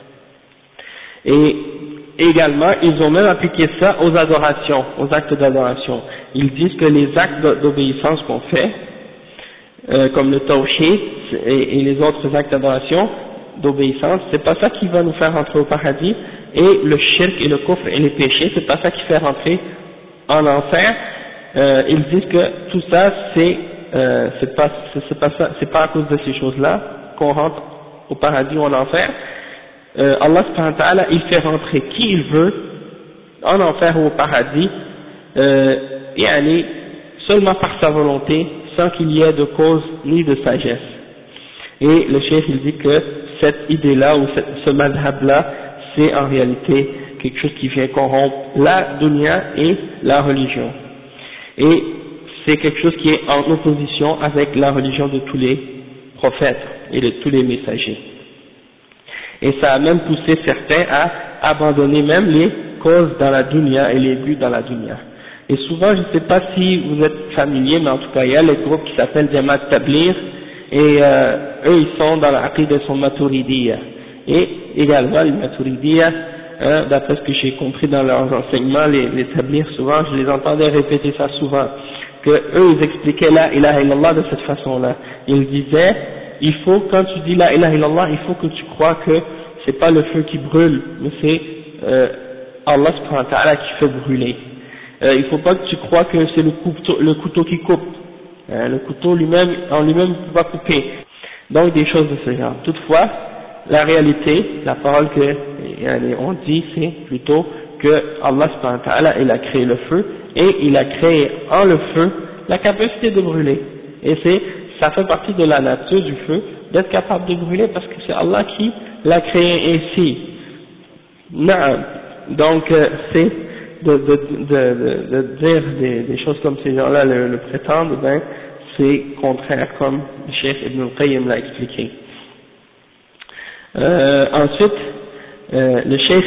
Et également, ils ont même appliqué ça aux adorations, aux actes d'adoration. Ils disent que les actes d'obéissance qu'on fait, comme le tawhid et les autres actes d'adoration, d'obéissance, c'est pas ça qui va nous faire rentrer au paradis, et le shirk et le kufr et les péchés, c'est pas ça qui fait rentrer en enfer. Ils disent que tout ça c'est pas à cause de ces choses-là qu'on rentre au paradis ou en enfer. Allah subhanahu wa ta'ala, il fait rentrer qui il veut en enfer ou au paradis, seulement par sa volonté, sans qu'il y ait de cause ni de sagesse. Et le cheikh il dit que cette idée-là ou ce madhab-là, c'est en réalité quelque chose qui vient corrompre la dunya et la religion. Et c'est quelque chose qui est en opposition avec la religion de tous les prophètes et de tous les messagers. Et ça a même poussé certains à abandonner même les causes dans la dunya et les buts dans la dunya. Et souvent, je ne sais pas si vous êtes familier, mais en tout cas, il y a les groupes qui s'appellent Jamaat Tabligh, et eux, ils sont dans la aqida, ils sont Maturidiyya. Et également, les Maturidiyya, d'après ce que j'ai compris dans leurs enseignements, les Tabligh, souvent, je les entendais répéter ça souvent, que eux, ils expliquaient la ilaha illallah de cette façon-là. Ils disaient, il faut, quand tu dis la ilaha illallah, il faut que tu crois que c'est pas le feu qui brûle, mais c'est Allah subhanahu wa ta'ala qui fait brûler. Il faut pas que tu crois que c'est le couteau qui coupe. Le couteau lui-même, en lui-même, ne peut pas couper. Donc des choses de ce genre. Toutefois, la réalité, la parole que on dit, c'est plutôt que Allah subhanahu wa ta'ala, il a créé le feu, et il a créé en le feu la capacité de brûler. Et ça fait partie de la nature du feu d'être capable de brûler, parce que c'est Allah qui l'a créé ainsi. Donc c'est de dire des choses comme ces gens-là le prétendent, ben c'est contraire, comme le Cheikh Ibn al-Qayyim l'a expliqué. Ensuite, le Cheikh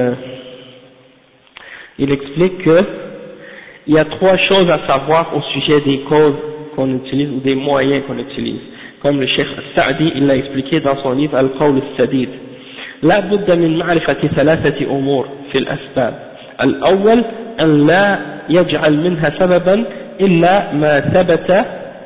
il explique que il y a trois choses à savoir au sujet des causes qu'on utilise ou des moyens qu'on utilise. Comme le Cheikh Sa'di, il l'a expliqué dans son livre Al-Qawl al-Sadid. لا بد من معرفة ثلاثة أمور في الأسباب. الأول أن لا يجعل منها سببا إلا ما ثبت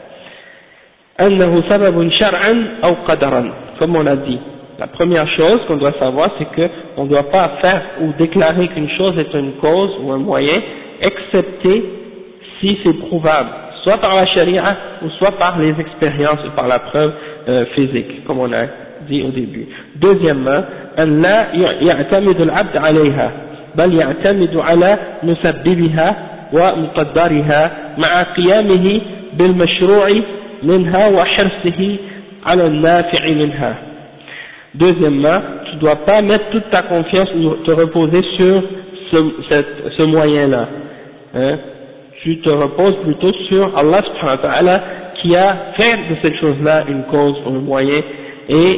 أنه سبب شرعا أو قدرا. Comme on a dit, la première chose qu'on doit savoir, c'est qu'on ne doit pas faire ou déclarer qu'une chose est une cause ou un moyen, excepté si c'est prouvable, soit par la charia ou soit par les expériences ou par la preuve physique, comme on a dit au début. Deuxièmement, أن لا يعتمد العبد عليها بل يعتمد على مسببها ومقدرها مع قيامه بالمشروع منها وحرصه على النافع منها. Deuxièmement, tu ne dois pas mettre toute ta confiance ou te reposer sur ce moyen-là. Tu te reposes plutôt sur Allah subhanahu wa ta'ala qui a fait de cette chose-là une cause ou un moyen, et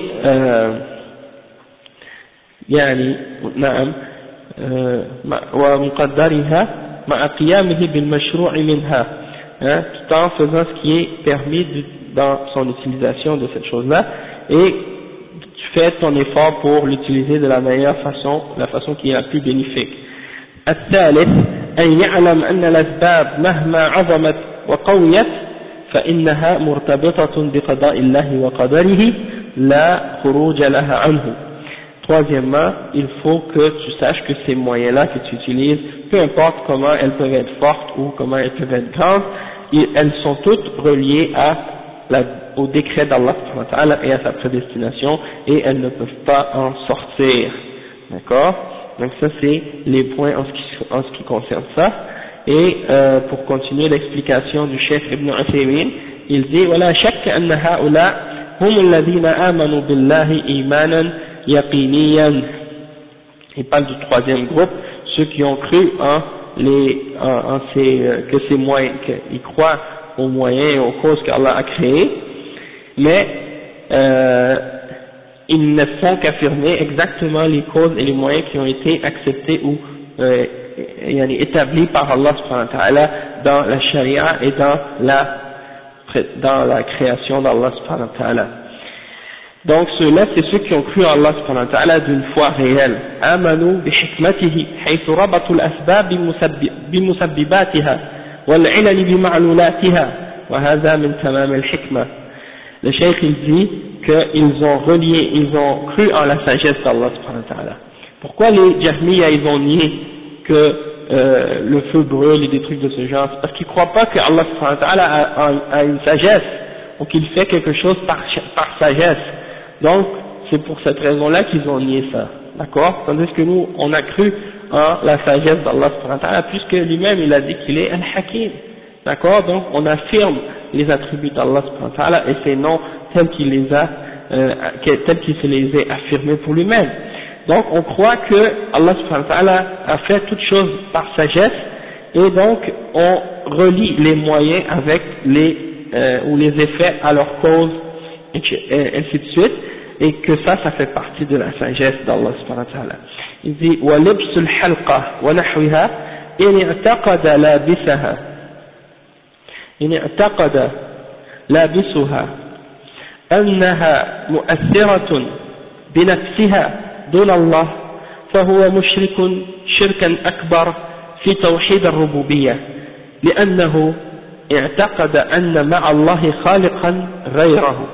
ومقدرها مع قيامه بالمشروع منها, tout en faisant ce qui est permis dans son utilisation de cette chose-là, et tu fais ton effort pour l'utiliser de la meilleure façon, la façon qui est la plus bénéfique. الثالث أن يعلم أن الأسباب مهما عظمت وقويت فإنها مرتبطة بقضاء الله وقدره لا خروج لها عنه. Troisièmement, il faut que tu saches que ces moyens-là que tu utilises, peu importe comment elles peuvent être fortes ou comment elles peuvent être grandes, elles sont toutes reliées au décret d'Allah et à sa prédestination, et elles ne peuvent pas en sortir. D'accord? Donc ça c'est les points en ce qui concerne ça. Et pour continuer l'explication du Cheikh Ibn Uthaymin, il dit ولا شك أن هؤلاء هم الذين آمنوا بالله إيمانا يقينيا. Il parle du troisième groupe, ceux qui ont cru que ces moyens, qu'ils croient aux moyens et aux causes qu'Allah a créées, mais ils ne font qu'affirmer exactement les causes et les moyens qui ont été acceptés ou établis par Allah subhanahu wa ta'ala dans la charia et dans la création d'Allah subhanahu wa ta'ala. Donc ceux-là, c'est ceux qui ont cru en Allah subhanahu wa ta'ala d'une foi réelle. آمنوا بحكمته حيث ربطوا الأسباب بمسبباتها والعلل بمعلولاتها وهذا من تمام الحكمة. Le cheikh il dit qu'ils ont cru en la sagesse d'Allah subhanahu wa ta'ala. Pourquoi les Jahmiya ils ont nié que le feu brûle et des trucs de ce genre? C'est parce qu'ils ne croient pas que Allah subhanahu wa ta'ala a une sagesse ou qu'il fait quelque chose par sagesse. Donc c'est pour cette raison-là qu'ils ont nié ça, d'accord? Tandis que nous on a cru en la sagesse d'Allah subhanahu wa ta'ala, puisque lui-même il a dit qu'il est Al-Hakim, d'accord? Donc on affirme les attributs d'Allah subhanahu wa ta'ala et ses noms tels qu'il se les a affirmés pour lui-même. Donc on croit que Allah subhanahu wa ta'ala a fait toutes choses par sagesse, et donc on relie les moyens avec ou les effets à leur cause, et ainsi de suite, et que ça fait partie de la sagesse d'Allah subhanahu wa ta'ala. Il dit وَلِبْسُ الْحَلْقَةِ وَنَحْوِهَا إن اعتقد لابسها أنها مؤثرة بنفسها دون الله فهو مشرك شركا أكبر في توحيد الربوبية لأنه اعتقد أن مع الله خالقا غيره.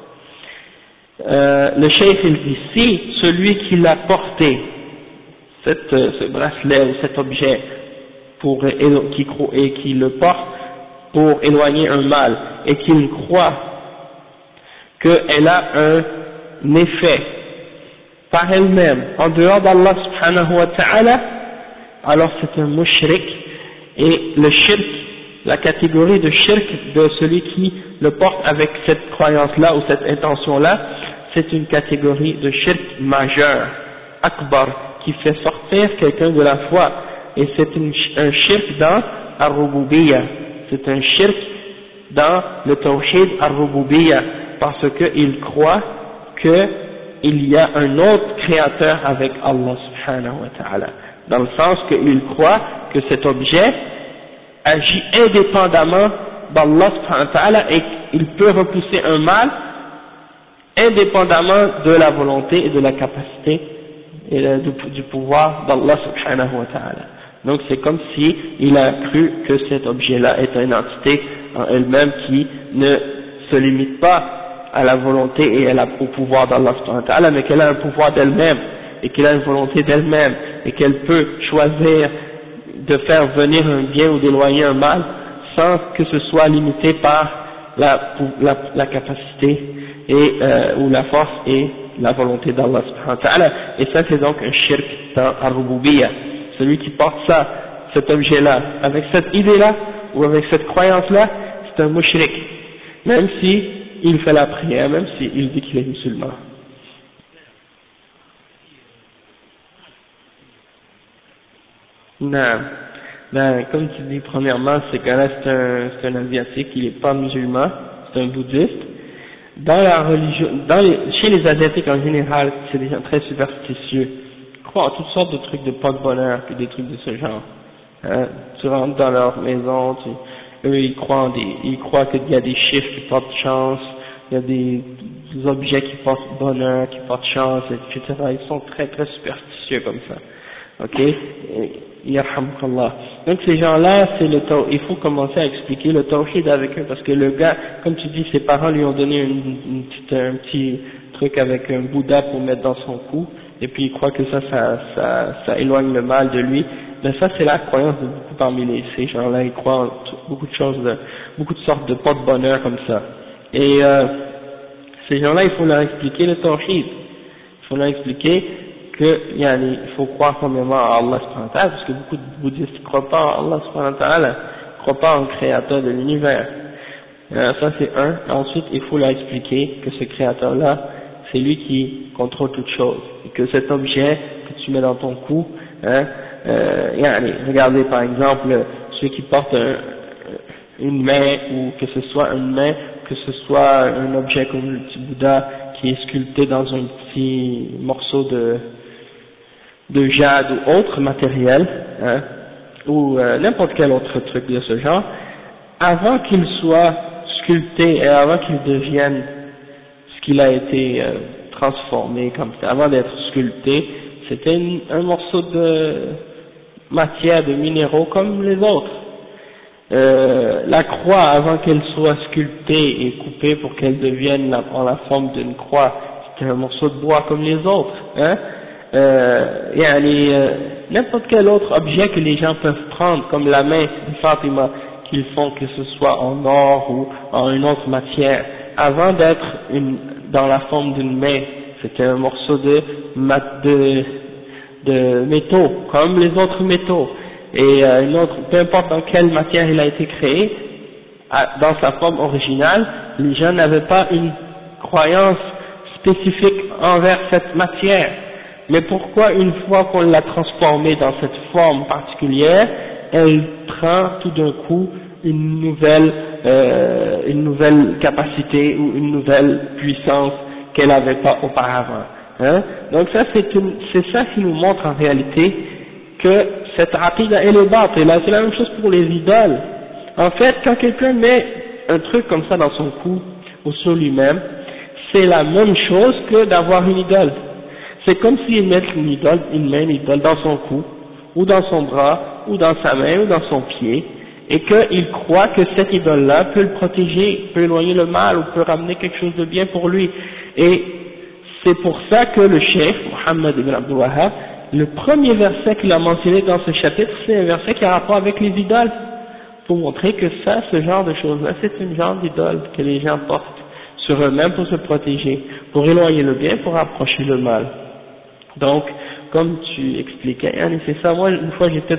Le cheikh il dit, si celui qui l'a porté, ce bracelet ou cet objet, qui le porte pour éloigner un mal, et qu'il croit qu'elle a un effet par elle-même en dehors d'Allah subhanahu wa ta'ala, alors c'est un mushrik. Et le shirk, la catégorie de shirk de celui qui le porte avec cette croyance-là ou cette intention-là, c'est une catégorie de shirk majeur, akbar, qui fait sortir quelqu'un de la foi, et c'est un shirk dans ar-rububiyya, c'est un shirk dans le tawhid ar-rububiyya, parce qu'il croit qu'il y a un autre créateur avec Allah subhanahu wa ta'ala, dans le sens qu'il croit que cet objet agit indépendamment d'Allah subhanahu wa ta'ala et il peut repousser un mal indépendamment de la volonté et de la capacité et du pouvoir d'Allah subhanahu wa ta'ala. Donc c'est comme si il a cru que cet objet-là est une entité en elle-même qui ne se limite pas à la volonté et au pouvoir d'Allah subhanahu wa ta'ala, mais qu'elle a un pouvoir d'elle-même et qu'elle a une volonté d'elle-même et qu'elle peut choisir de faire venir un bien ou d'éloigner un mal sans que ce soit limité par la capacité et ou la force et la volonté d'Allah subhanahu wa ta'ala. Et ça c'est donc un shirk dans ar-rububiyya. Celui qui porte ça, cet objet-là, avec cette idée-là ou avec cette croyance-là, c'est un mushrik, même si il fait la prière, même s'il dit qu'il est musulman. Non. Ben, comme tu dis, premièrement, c'est que là, c'est un asiatique, il n'est pas musulman, c'est un bouddhiste. Dans la religion, chez les asiatiques en général, c'est des gens très superstitieux. Ils croient en toutes sortes de trucs de porte-bonheur, des trucs de ce genre. Hein? Tu rentres dans leur maison, eux ils croient qu'il y a des chiffres qui portent chance, il y a des objets qui portent bonheur, qui portent chance, etc. Ils sont très très superstitieux comme ça. Ok? Yarhamukallah. Donc ces gens-là, il faut commencer à expliquer le tawhid avec eux, parce que le gars, comme tu dis, ses parents lui ont donné un petit truc avec un Bouddha pour mettre dans son cou, et puis il croit que ça éloigne le mal de lui. Mais ça, c'est la croyance de beaucoup parmi ces gens-là. Ils croient en beaucoup de choses, beaucoup de sortes de porte-bonheur comme ça. Et ces gens-là, il faut leur expliquer le tawhid. Il faut leur expliquer il faut croire premièrement à Allah subhanahu wa ta'ala, parce que beaucoup de bouddhistes ne croient pas en Allah subhanahu wa ta'ala, ne croient pas en créateur de l'univers. Ça c'est un. Ensuite, il faut leur expliquer que ce créateur-là, c'est lui qui contrôle toute chose, et que cet objet que tu mets dans ton cou, regardez par exemple ceux qui portent une main, ou que ce soit une main, que ce soit un objet comme le petit Bouddha qui est sculpté dans un petit morceau de jade ou autre matériel, ou n'importe quel autre truc de ce genre, avant qu'il soit sculpté et avant qu'il devienne ce qu'il a été transformé comme ça, avant d'être sculpté, c'était un morceau de matière, de minéraux comme les autres. La croix, avant qu'elle soit sculptée et coupée pour qu'elle devienne en la forme d'une croix, c'était un morceau de bois comme les autres, n'importe quel autre objet que les gens peuvent prendre, comme la main de Fatima, qu'ils font, que ce soit en or ou en une autre matière, avant d'être dans la forme d'une main, c'était un morceau de métaux, comme les autres métaux, et peu importe dans quelle matière il a été créé, dans sa forme originale, les gens n'avaient pas une croyance spécifique envers cette matière. Mais pourquoi une fois qu'on l'a transformée dans cette forme particulière, elle prend tout d'un coup une nouvelle capacité ou une nouvelle puissance qu'elle n'avait pas auparavant, Donc ça c'est ça qui nous montre en réalité que cette aqidah elle est batila. C'est la même chose pour les idoles. En fait, quand quelqu'un met un truc comme ça dans son cou ou sur lui-même, c'est la même chose que d'avoir une idole. C'est comme s'il met une idole dans son cou, ou dans son bras, ou dans sa main, ou dans son pied, et qu'il croit que cette idole-là peut le protéger, peut éloigner le mal, ou peut ramener quelque chose de bien pour lui. Et c'est pour ça que le cheikh, Mohammed ibn Abdul Wahhab, le premier verset qu'il a mentionné dans ce chapitre, c'est un verset qui a rapport avec les idoles, pour montrer que ça, ce genre de choses-là, c'est une genre d'idole que les gens portent sur eux-mêmes pour se protéger, pour éloigner le bien, pour approcher le mal. Donc, comme tu expliquais, c'est ça. Moi, une fois, j'étais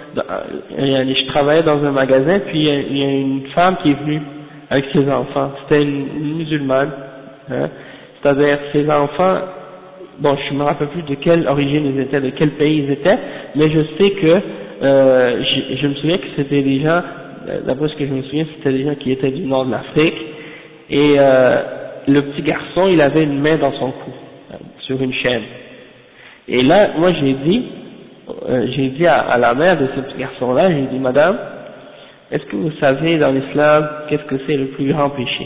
je travaillais dans un magasin, puis il y a une femme qui est venue avec ses enfants. C'était une musulmane, c'est-à-dire ses enfants. Bon, je me rappelle plus de quelle origine ils étaient, de quel pays ils étaient, mais je sais que je me souviens que c'était des gens, d'après ce que je me souviens, c'était des gens qui étaient du nord de l'Afrique, et le petit garçon, il avait une main dans son cou, sur une chaîne. Et là, moi j'ai dit à la mère de ce petit garçon-là, j'ai dit, madame, est-ce que vous savez dans l'islam qu'est-ce que c'est le plus grand péché?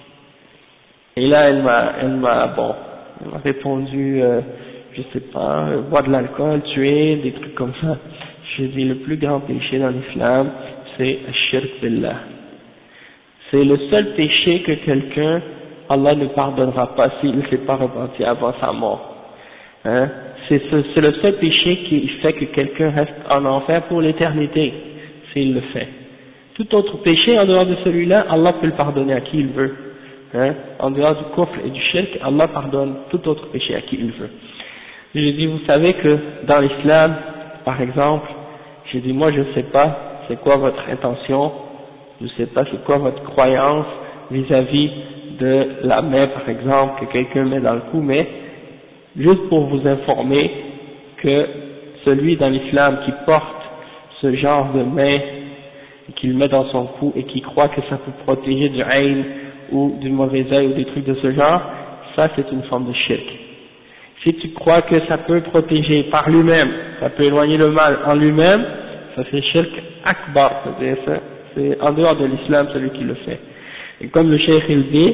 Et là, elle m'a répondu, je sais pas, boire de l'alcool, tuer, des trucs comme ça. J'ai dit, le plus grand péché dans l'islam, c'est shirk billah. C'est le seul péché que quelqu'un, Allah ne pardonnera pas s'il ne s'est pas repenti avant sa mort. C'est le seul péché qui fait que quelqu'un reste en enfer pour l'éternité, s'il le fait. Tout autre péché, en dehors de celui-là, Allah peut le pardonner à qui il veut. En dehors du kufr et du shirk, Allah pardonne tout autre péché à qui il veut. J'ai dit, vous savez que dans l'islam, par exemple, j'ai dit, moi je ne sais pas c'est quoi votre intention, je ne sais pas c'est quoi votre croyance vis-à-vis de la main, par exemple, que quelqu'un met dans le cou, mais juste pour vous informer que celui dans l'islam qui porte ce genre de main, qu'il met dans son cou et qui croit que ça peut protéger du ayn ou du mauvais œil ou des trucs de ce genre, ça c'est une forme de shirk. Si tu crois que ça peut protéger par lui-même, ça peut éloigner le mal en lui-même, ça c'est shirk akbar, c'est en dehors de l'islam celui qui le fait. Et comme le cheikh il dit,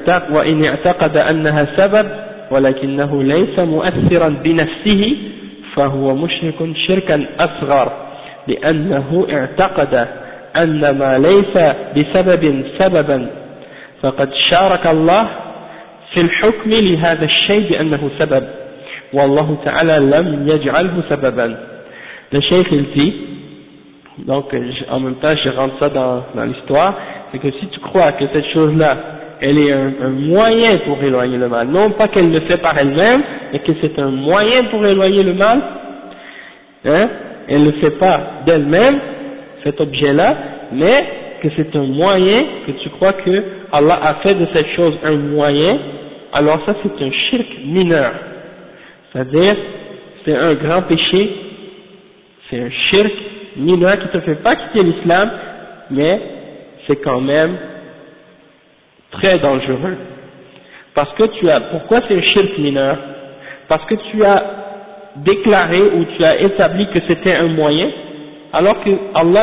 وإن اعتقد أنها سبب ولكنه ليس مؤثرا بنفسه فهو مشرك شركا أصغر لأنه اعتقد أن ما ليس بسبب سببا فقد شارك الله في الحكم لهذا الشيء بأنه سبب والله تعالى لم يجعله سببا. Le cheikh il dit, donc en même temps je rentre ça dans l'histoire, c'est que si tu crois que cette chose-là elle est un moyen pour éloigner le mal, non pas qu'elle le fait par elle-même, mais que c'est un moyen pour éloigner le mal, hein, elle ne le fait pas d'elle-même, cet objet-là, mais que c'est un moyen, que tu crois que Allah a fait de cette chose un moyen, alors ça c'est un shirk mineur, c'est-à-dire c'est un grand péché, c'est un shirk mineur qui ne te fait pas quitter l'islam, mais c'est quand même très dangereux. Parce que pourquoi c'est un shirk mineur? Parce que tu as déclaré ou tu as établi que c'était un moyen, alors que Allah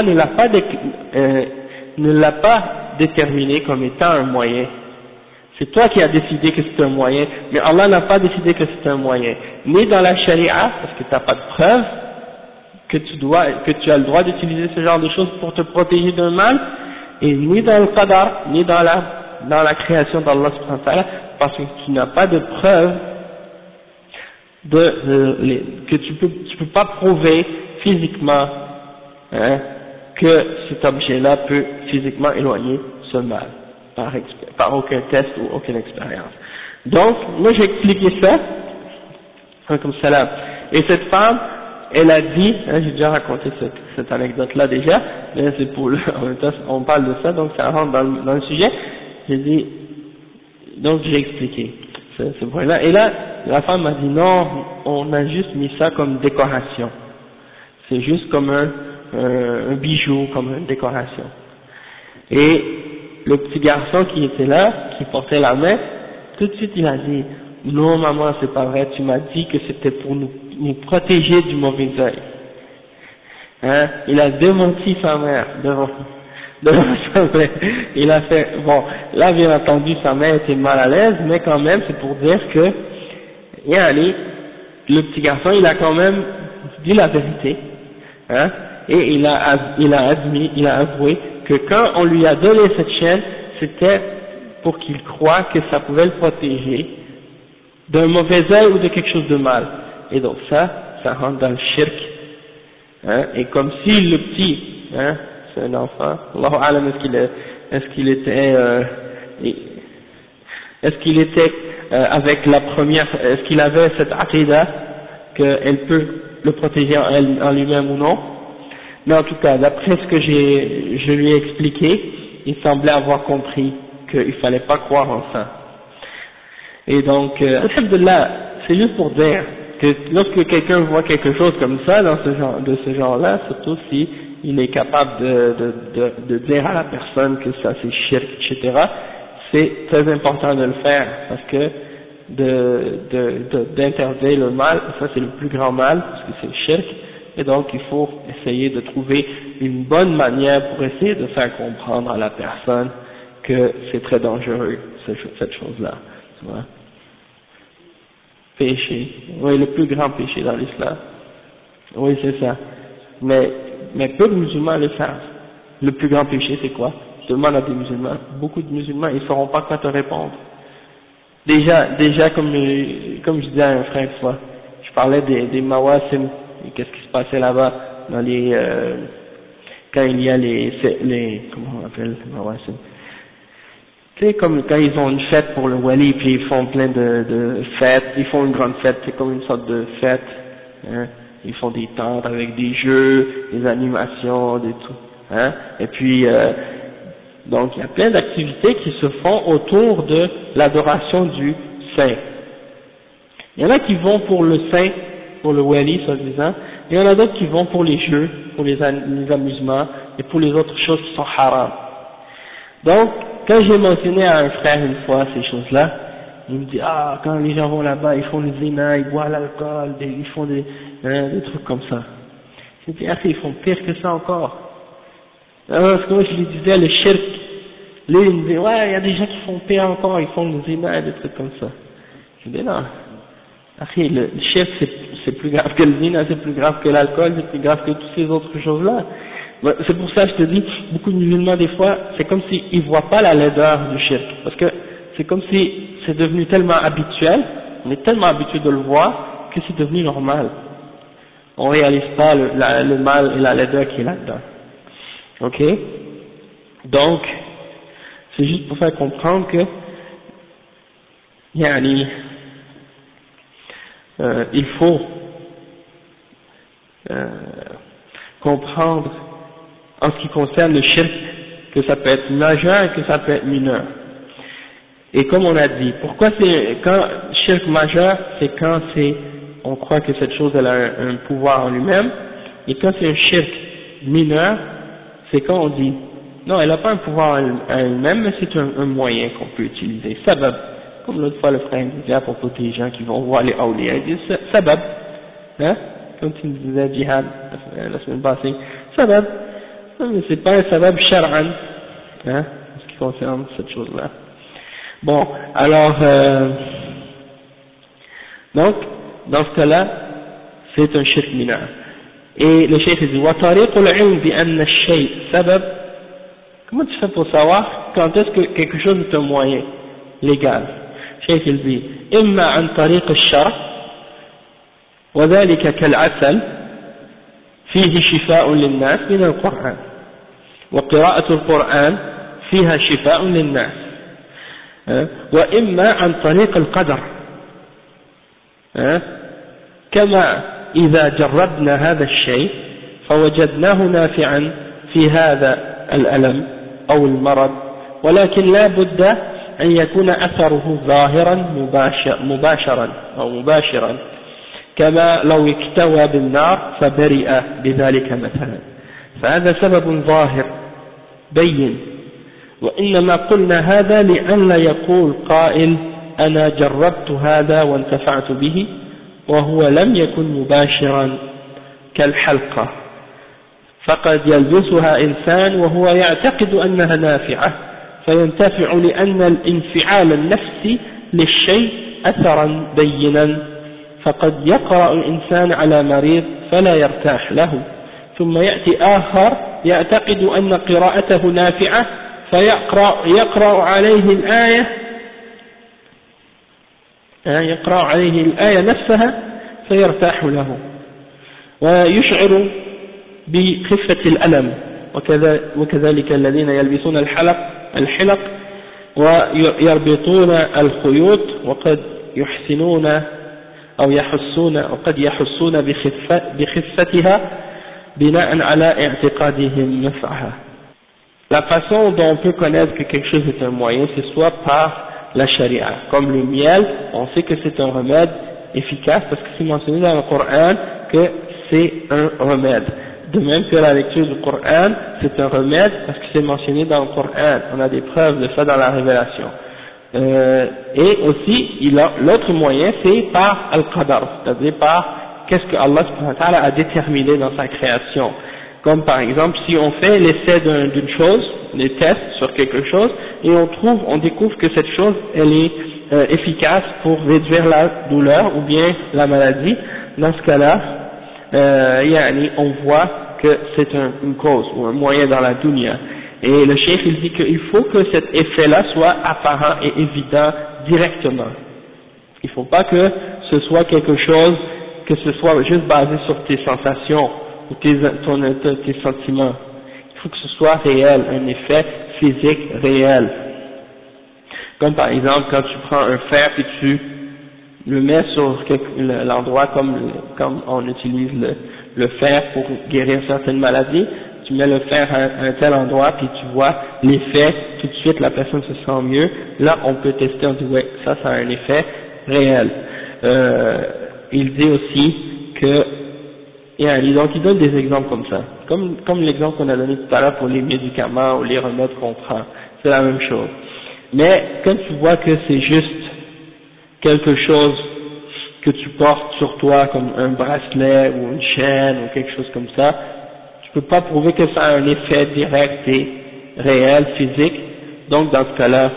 ne l'a pas déterminé comme étant un moyen. C'est toi qui as décidé que c'est un moyen, mais Allah n'a pas décidé que c'est un moyen. Ni dans la charia, parce que tu n'as pas de preuve que tu as le droit d'utiliser ce genre de choses pour te protéger d'un mal, et ni dans le qadar, ni dans la création d'Allah subhanahu wa ta'ala, parce que tu n'as pas de preuve que tu peux pas prouver physiquement, hein, que cet objet-là peut physiquement éloigner ce mal, par aucun test ou aucune expérience. Donc, moi j'ai expliqué ça, comme salam. Et cette femme, elle a dit, hein, j'ai déjà raconté cette anecdote-là déjà, mais c'est en même temps, on parle de ça, donc ça rentre dans le sujet. J'ai dit, donc j'ai expliqué ce point-là. Et là, la femme m'a dit non, on a juste mis ça comme décoration. C'est juste comme un bijou, comme une décoration. Et le petit garçon qui était là, qui portait la main, tout de suite il a dit, non maman, c'est pas vrai, tu m'as dit que c'était pour nous protéger du mauvais œil. Hein? Il a démenti sa mère devant sa mère. Il a fait, bon, là bien entendu sa mère était mal à l'aise, mais quand même c'est pour dire que, le petit garçon il a quand même dit la vérité, hein? Et il a avoué que quand on lui a donné cette chaîne, c'était pour qu'il croie que ça pouvait le protéger d'un mauvais œil ou de quelque chose de mal. Et donc ça rentre dans le shirk, hein, et comme si le petit, hein, c'est un enfant, Allahu A'lam, est-ce qu'il était avec la première, est-ce qu'il avait cette aqidah qu'elle peut le protéger en lui-même ou non? Mais en tout cas, d'après ce que je lui ai expliqué, il semblait avoir compris qu'il fallait pas croire en ça. Et donc, alhamdulillah, c'est juste pour dire que lorsque quelqu'un voit quelque chose comme ça, de ce genre-là, surtout si il est capable de dire à la personne que ça c'est shirk, etc., c'est très important de le faire, parce que d'interdire le mal, ça c'est le plus grand mal, parce que c'est le shirk, et donc il faut essayer de trouver une bonne manière pour essayer de faire comprendre à la personne que c'est très dangereux, cette chose-là, tu vois. Péché, oui, le plus grand péché dans l'islam, oui c'est ça, mais peu de musulmans le savent. Le plus grand péché c'est quoi? Demande à des musulmans, beaucoup de musulmans ils ne sauront pas quoi te répondre. Déjà comme je disais à un frère une fois, je parlais des mawasim, et qu'est-ce qui se passait là-bas dans quand il y a les comment on appelle les mawasim, tu sais, comme quand ils ont une fête pour le wali, puis ils font plein de fêtes, ils font une grande fête, c'est comme une sorte de fête, hein, ils font des tentes avec des jeux, des animations, des tout, hein, et puis donc il y a plein d'activités qui se font autour de l'adoration du saint. Il y en a qui vont pour le saint, pour le wali soi-disant, et il y en a d'autres qui vont pour les jeux, pour les amusements, et pour les autres choses qui sont haram. Donc, quand j'ai mentionné à un frère une fois ces choses-là, il me dit, ah, quand les gens vont là-bas, ils font le zina, ils boivent l'alcool, ils font des trucs comme ça. J'ai dit, ah, ils font pire que ça encore. Alors, parce que moi je lui disais le shirk, lui il me dit, ouais, il y a des gens qui font pire encore, ils font le zina et des trucs comme ça. Je dis, non. Après, le shirk c'est plus grave que le zina, c'est plus grave que l'alcool, c'est plus grave que toutes ces autres choses-là. C'est pour ça que je te dis, beaucoup de musulmans des fois, c'est comme s'ils voient pas la laideur du shirk, parce que c'est comme si c'est devenu tellement habituel, on est tellement habitué de le voir, que c'est devenu normal. On réalise pas le mal et la laideur qui est là-dedans. Ok? Donc, c'est juste pour faire comprendre que, il faut comprendre en ce qui concerne le shirk que ça peut être majeur et que ça peut être mineur. Et comme on a dit, pourquoi c'est quand shirk majeur, c'est quand on croit que cette chose elle a un pouvoir en lui-même, et quand c'est un shirk mineur, c'est quand on dit non, elle n'a pas un pouvoir en elle-même, mais c'est un moyen qu'on peut utiliser. Sabab, comme l'autre fois le frère disait à propos des gens qui vont voir les awliya, il dit sabab, hein, comme tu nous disais jihad la semaine passée, sabab, mais c'est pas un sabab shar'an, hein, en ce qui concerne cette chose-là. Bon, alors, donc, dans ce cas-là, c'est un shirk mineur. Et le cheikh dit, وَطَرِيقُ الْعِلْمِ بِأَنَّ الشَّيْء سَبَبْ. Comment tu fais pour savoir quand est-ce que quelque chose est un moyen légal? Le cheikh il dit, إِمَّا عَنْ طَرِيقِ الشَّرْعِ وَذَلِكَ كَالْعَسَلِ فِيهِ شِفَاءٌ لِلنَّاسِ مِنَ الْقُرْآنِ وقراءة القرآن فيها شفاء للناس وإما عن طريق القدر كما إذا جربنا هذا الشيء فوجدناه نافعا في هذا الألم أو المرض ولكن لا بد أن يكون أثره ظاهرا مباشرا أو مباشرا كما لو اكتوى بالنار فبرئ بذلك مثلا فهذا سبب ظاهر بين وإنما قلنا هذا لئلا يقول قائل أنا جربت هذا وانتفعت به وهو لم يكن مباشرا كالحلقة فقد يلبسها إنسان وهو يعتقد أنها نافعة فينتفع لأن الانفعال النفسي للشيء أثرا بينا فقد يقرأ الإنسان على مريض فلا يرتاح له ثم يأتي آخر يعتقد أن قراءته نافعة فيقرأ عليه الآية نفسها فيرتاح له ويشعر بخفة الألم وكذلك الذين يلبسون الحلق ويربطون الخيوط وقد يحسنون أو يحسون بخفتها بناء على اعتقادهم نفعها. La façon dont on peut connaître que quelque chose est un moyen, c'est soit par la charia. Comme le miel, on sait que c'est un remède efficace parce que c'est mentionné dans le Coran que c'est un remède. De même que la lecture du Coran, c'est un remède parce que c'est mentionné dans le Coran. On a des preuves de ça dans la révélation. Et aussi, l'autre moyen, c'est par Al-Qadar, c'est-à-dire par qu'est-ce que Allah subhanahu wa ta'ala a déterminé dans sa création. Comme par exemple, si on fait l'essai d'une chose, les tests sur quelque chose, et on découvre que cette chose, elle est efficace pour réduire la douleur ou bien la maladie, dans ce cas-là, on voit que c'est une cause ou un moyen dans la dunya. Et le cheikh il dit qu'il faut que cet effet-là soit apparent et évident directement. Il ne faut pas que ce soit quelque chose, que ce soit juste basé sur tes sensations ou tes sentiments. Il faut que ce soit réel, un effet physique réel. Comme par exemple quand tu prends un fer et tu le mets sur l'endroit comme on utilise le fer pour guérir certaines maladies, tu mets le fer à un tel endroit puis tu vois l'effet, tout de suite la personne se sent mieux, là on peut tester, on dit ouais, ça a un effet réel. Il dit aussi que, donc il donne des exemples comme ça, comme l'exemple qu'on a donné tout à l'heure pour les médicaments ou les remèdes qu'on prend, c'est la même chose. Mais quand tu vois que c'est juste quelque chose que tu portes sur toi comme un bracelet ou une chaîne ou quelque chose comme ça, tu peux pas prouver que ça a un effet direct et réel, physique, donc dans ce cas-là,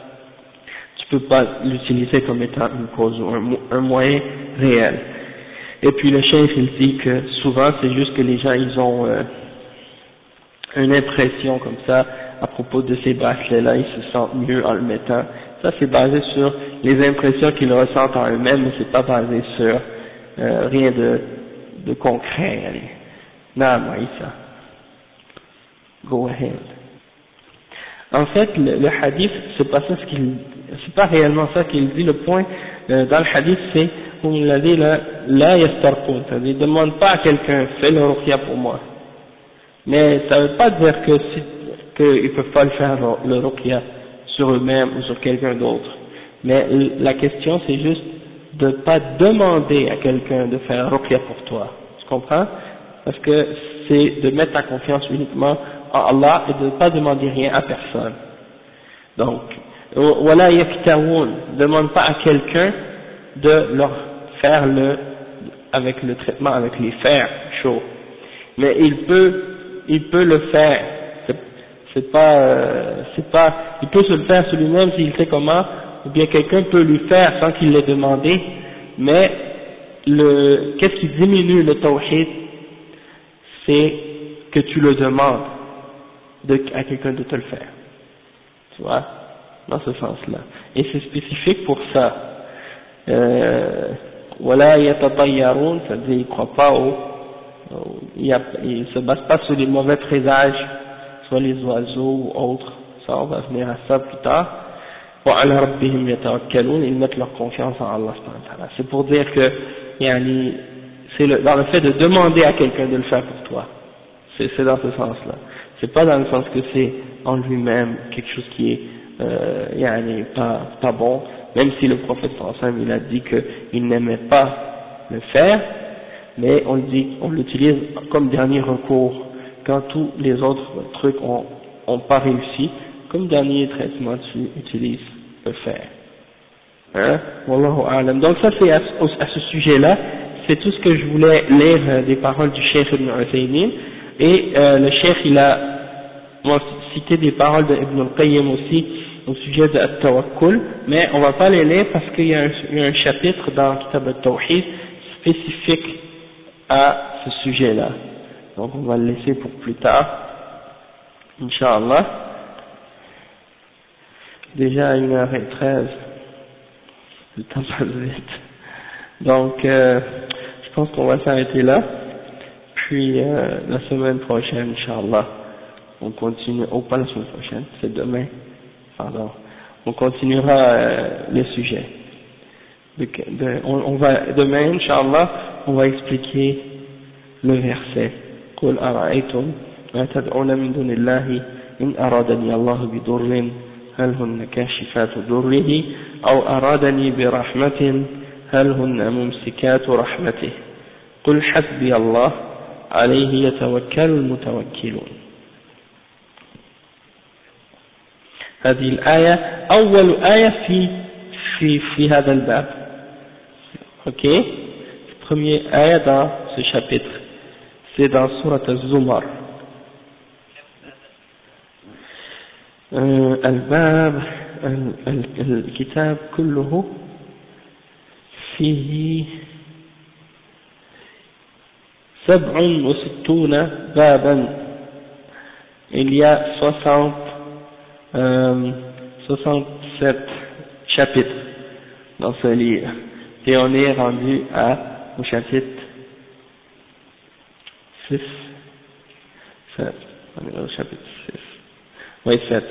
tu peux pas l'utiliser comme étant une cause ou un moyen réel. Et puis le cheikh il dit que souvent c'est juste que les gens ils ont une impression comme ça à propos de ces bracelets-là, ils se sentent mieux en le mettant. Ça c'est basé sur les impressions qu'ils ressentent en eux-mêmes, mais c'est pas basé sur rien de concret. Allez. Non, Maïssa. Go ahead. En fait, le hadith, c'est pas ça c'est pas réellement ça qu'il dit. Le point dans le hadith, c'est, comme il l'a dit là, la yastarqun. C'est-à-dire, demande pas à quelqu'un, fais le ruqya pour moi. Mais ça veut pas dire qu'ils peuvent pas le faire le ruqya sur eux-mêmes ou sur quelqu'un d'autre. Mais la question, c'est juste de pas demander à quelqu'un de faire un ruqya pour toi. Tu comprends? Parce que c'est de mettre ta confiance uniquement en Allah et de ne pas demander rien à personne. Donc, wala yaftawun, demande pas à quelqu'un de leur faire avec le traitement avec les fers chauds. Mais il peut le faire. Il peut se le faire sur lui-même s'il sait comment, ou bien quelqu'un peut lui faire sans qu'il l'ait demandé, mais qu'est-ce qui diminue le tawhid, c'est que tu le demandes à quelqu'un de te le faire. Tu vois, dans ce sens-là. Et c'est spécifique pour ça. Voilà, yatatayyarun, ça veut dire, il ne croit pas il se base pas sur les mauvais présages, soit les oiseaux ou autres. Ça, on va venir à ça plus tard. Wa ala rabbihim yatawakkalun, ils mettent leur confiance en Allah subhanahu wa ta'ala. C'est pour dire que, c'est dans le fait de demander à quelqu'un de le faire pour toi. C'est dans ce sens-là. C'est pas dans le sens que c'est en lui-même quelque chose qui est pas bon, même si le prophète sallallahu il a dit qu'il n'aimait pas le faire, mais on l'utilise comme dernier recours quand tous les autres trucs ont pas réussi, comme dernier traitement tu utilises le faire. Hein? Wallahu a'lam. Donc ça c'est à ce sujet-là, c'est tout ce que je voulais lire des paroles du Cheikh Ibn Uthaymin. Et le Cheikh il a cité des paroles de Ibn al-Qayyim aussi au sujet de At-Tawakkul, mais on va pas les lire parce qu'il y a un chapitre dans Kitab al-Tawhid spécifique à ce sujet-là. Donc on va le laisser pour plus tard, Inch'Allah. Déjà à 1h13, le temps passe vite. Donc je pense qu'on va s'arrêter là. Puis la semaine prochaine, Inch'Allah, on continue, pas la semaine prochaine, c'est demain, pardon, on continuera les sujets. Demain, Inch'Allah, on va expliquer le verset. قُلْ أَرَأَيْتُمْ مَا تَدْعُونَ مِنْ دُونِ اللَّهِ إِنْ أَرَادَنِي اللَّهُ بِضُرٍّ هَلْ هُنَّ كَاشِفَاتُ ضُرِّهِ أَوْ أَرَادَنِي بِرَحْمَةٍ هَلْ هُنَّ مُمْسِكَاتُ رَحْمَتِهِ قُلْ حَسْبِيَ اللَّهُ عليه يتوكل المتوكلون. هذه الآية أول آية في هذا الباب. Ok, première آية dans ce chapitre, c'est dans Surat Az-Zumar. الباب الكتاب كله فيه 67 بابا. Il y a 67 chapitres dans ce livre. Et on est rendu au chapitre 6. 7. On est au chapitre 6. Oui, 7.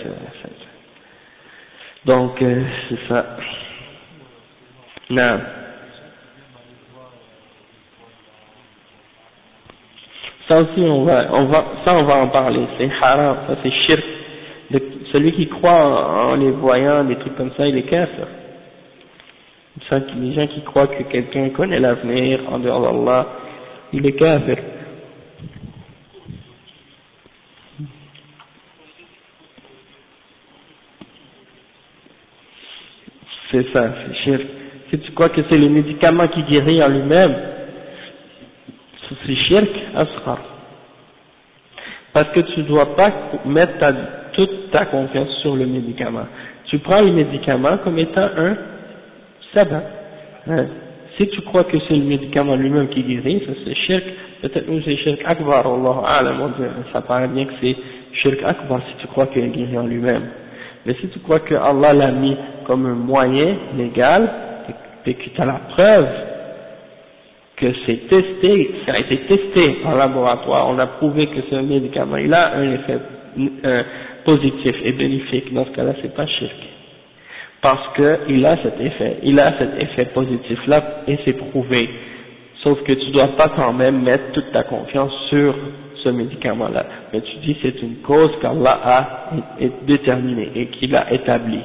Donc, c'est ça. Non. Ça aussi, on va en parler. C'est haram, ça c'est shirk. Celui qui croit en les voyant, des trucs comme ça, il est kafir. Les gens qui croient que quelqu'un connaît l'avenir en dehors d'Allah, il est kafir. C'est ça, c'est shirk. Si tu crois que c'est le médicament qui guérit en lui-même, c'est shirk asghar. Parce que tu ne dois pas mettre toute ta confiance sur le médicament. Tu prends le médicament comme étant un sabbat. Si tu crois que c'est le médicament lui-même qui guérit, ça c'est shirk, peut-être même c'est shirk akbar, Allahu a'lam, ça paraît bien que c'est shirk akbar si tu crois qu'il guérit en lui-même. Mais si tu crois que Allah l'a mis comme un moyen légal, et que tu as la preuve que c'est testé, ça a été testé en laboratoire, on a prouvé que ce médicament il a un effet positif et bénéfique, dans ce cas-là c'est pas shirk. Parce que il a cet effet positif là et c'est prouvé. Sauf que tu dois pas quand même mettre toute ta confiance sur ce médicament là. Mais tu dis c'est une cause qu'Allah a déterminée et qu'il a établie.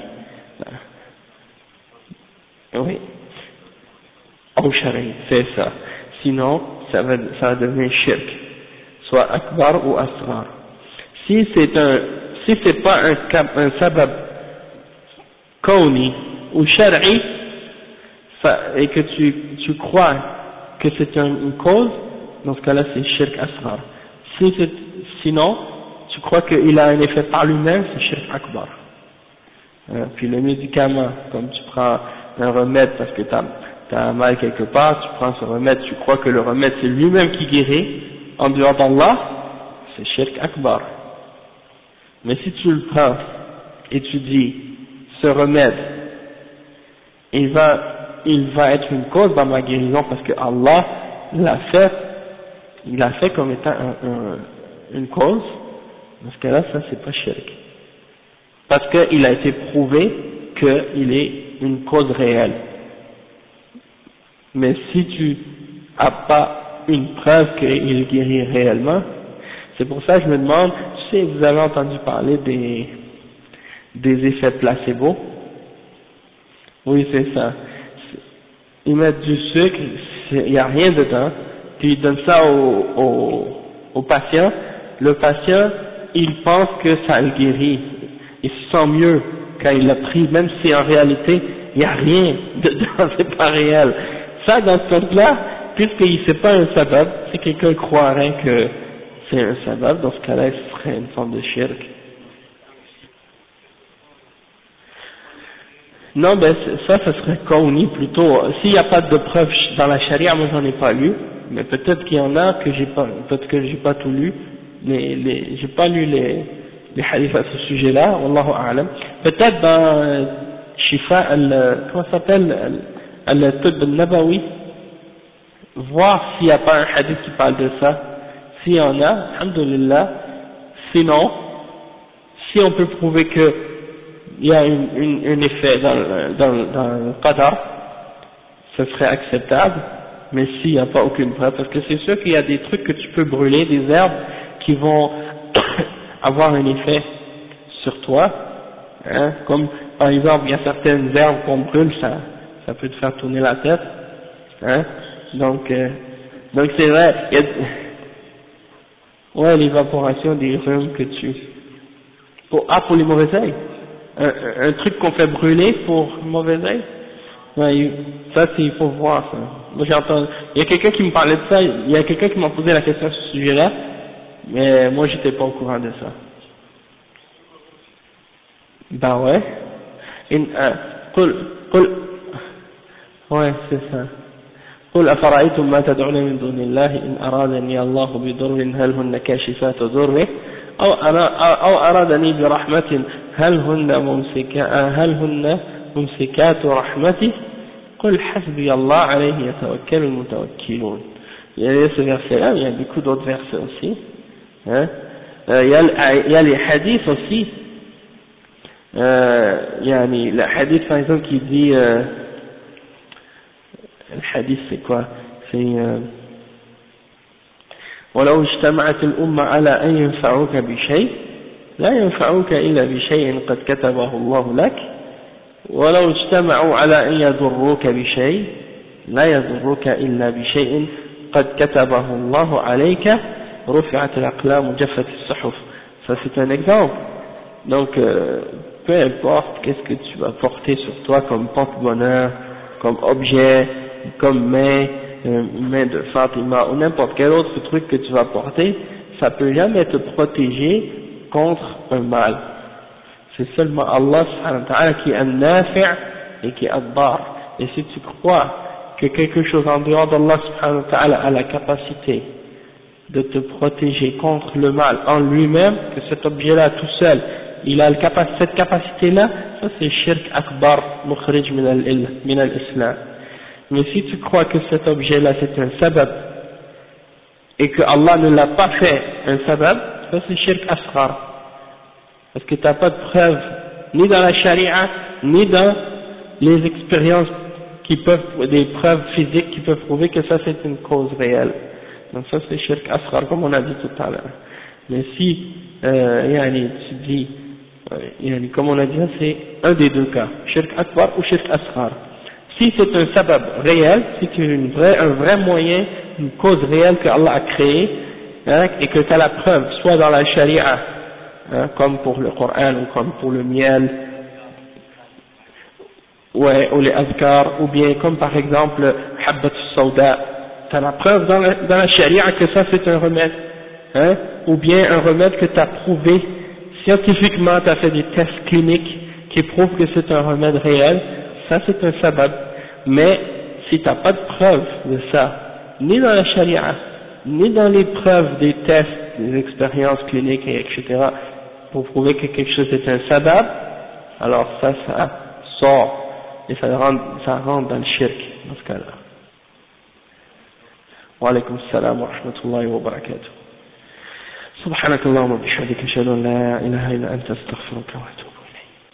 Oui. Au shari, c'est ça. Sinon, ça va devenir shirk. Soit akbar ou asrar. Si c'est pas un sabab kauni ou shar'i, et que tu crois que c'est une cause, dans ce cas-là c'est shirk asrar. Sinon, tu crois qu'il a un effet par lui-même, c'est shirk akbar. Puis le médicament, comme tu prends un remède parce que t'as mal quelque part, tu prends ce remède, tu crois que le remède c'est lui-même qui guérit, en dehors d'Allah, c'est shirk akbar. Mais si tu le prends et tu dis, ce remède, il va être une cause dans ma guérison parce que Allah il l'a fait comme étant une cause, dans ce cas-là, ça c'est pas shirk. Parce qu'il a été prouvé qu'il est une cause réelle. Mais si tu n'as pas une preuve qu'il guérit réellement, c'est pour ça que je me demande, tu sais, vous avez entendu parler des effets placebo? Oui, c'est ça. Ils mettent du sucre, il n'y a rien dedans, puis ils donnent ça au patient. Le patient, il pense que ça le guérit. Il se sent mieux quand il l'a pris, même si en réalité, il n'y a rien dedans, c'est pas réel. Ça, dans ce cas-là, puisqu'il ne sait pas un sabab, si quelqu'un croirait que c'est un sabab, dans ce cas-là, ce serait une forme de shirk. Non, ben ça serait kauni plutôt. S'il n'y a pas de preuve dans la charia, moi j'en ai pas lu, mais peut-être qu'il y en a que peut-être que j'ai pas tout lu, j'ai pas lu les hadiths à ce sujet-là, wallahu a'lam. Peut-être dans Shifa comment ça s'appelle, al-Tib al-Nabawi, voir s'il n'y a pas un hadith qui parle de ça. S'il y en a, alhamdulillah. Sinon, si on peut prouver que il y a un effet dans le qadar, ce serait acceptable, mais s'il n'y a pas aucune preuve, parce que c'est sûr qu'il y a des trucs que tu peux brûler, des herbes qui vont avoir un effet sur toi, hein, comme par exemple il y a certaines herbes qu'on brûle, ça peut te faire tourner la tête, hein, donc c'est vrai, ouais, l'évaporation des rhumes que pour les mauvais œils. Un truc qu'on fait brûler pour mauvais œil, ouais, ça il faut voir ça. Moi j'ai entendu, il y a quelqu'un qui me parlait de ça, il y a quelqu'un qui m'a posé la question sur ce sujet-là, mais moi j'étais pas au courant de ça. Bah ouais. Ouais, c'est ça. قل أفرأيتم ما تدعون من دون الله إن أرادني الله بضر هل هن كاشفات ضره أو أرادني برحمة هل هن ممسكات رحمته قل حسبي الله عليه يتوكل المتوكلون. Il y a ce verset-là, il y a beaucoup d'autres versets aussi. Hein? Il y a les hadiths aussi. Il y a le hadith par exemple qui dit le hadith c'est quoi? C'est ولو اجتمعت الأمة على أن ينفعوك بشيء لا ينفعوك إلا بشيء قد كتبه الله لك ولو اجتمعوا على أن يضروك بشيء لا يضروك إلا بشيء قد كتبه الله عليك رفعت الأقلام وجفت الصحف. Ça c'est un exemple. Donc peu importe qu'est-ce que tu vas porter sur toi comme porte-bonheur, comme objet, comme main de Fatima ou n'importe quel autre truc que tu vas porter, ça peut jamais te protéger contre un mal. C'est seulement Allah subhanahu wa ta'ala qui est un nafi' et qui est ad-dar. Et si tu crois que quelque chose en dehors d'Allah subhanahu wa ta'ala a la capacité de te protéger contre le mal en lui-même, que cet objet-là tout seul, il a cette capacité-là, ça c'est shirk akbar, mukhrij min al-islam. Mais si tu crois que cet objet-là c'est un sabab, et que Allah ne l'a pas fait un sabab, ça c'est shirk asghar. Parce que tu n'as pas de preuve, ni dans la charia, ni dans les expériences des preuves physiques qui peuvent prouver que ça c'est une cause réelle. Donc ça c'est shirk asghar comme on a dit tout à l'heure. Mais si tu dis, comme on a dit, c'est un des deux cas, shirk akbar ou shirk asghar. Si c'est un sabab réel, si c'est un vrai moyen, une cause réelle que Allah a créée, et que tu as la preuve, soit dans la charia, comme pour le Coran ou comme pour le miel, ou les azkar, ou bien comme par exemple habbat al-sawda, tu as la preuve dans la charia que ça c'est un remède, ou bien un remède que tu as prouvé scientifiquement, tu as fait des tests cliniques qui prouvent que c'est un remède réel, ça c'est un sabab. Mais si tu n'as pas de preuve de ça, ni dans la charia, ni dans les preuves des tests, des expériences cliniques, etc., pour prouver que quelque chose est un sabab, alors ça sort et ça rentre dans le shirk dans ce cas-là. Wa alaykum assalam wa rahmatullahi wa barakatuh. Subhanakallahumma bihamdika ashhadu an la ilaha illa anta astaghfiruka wa atubu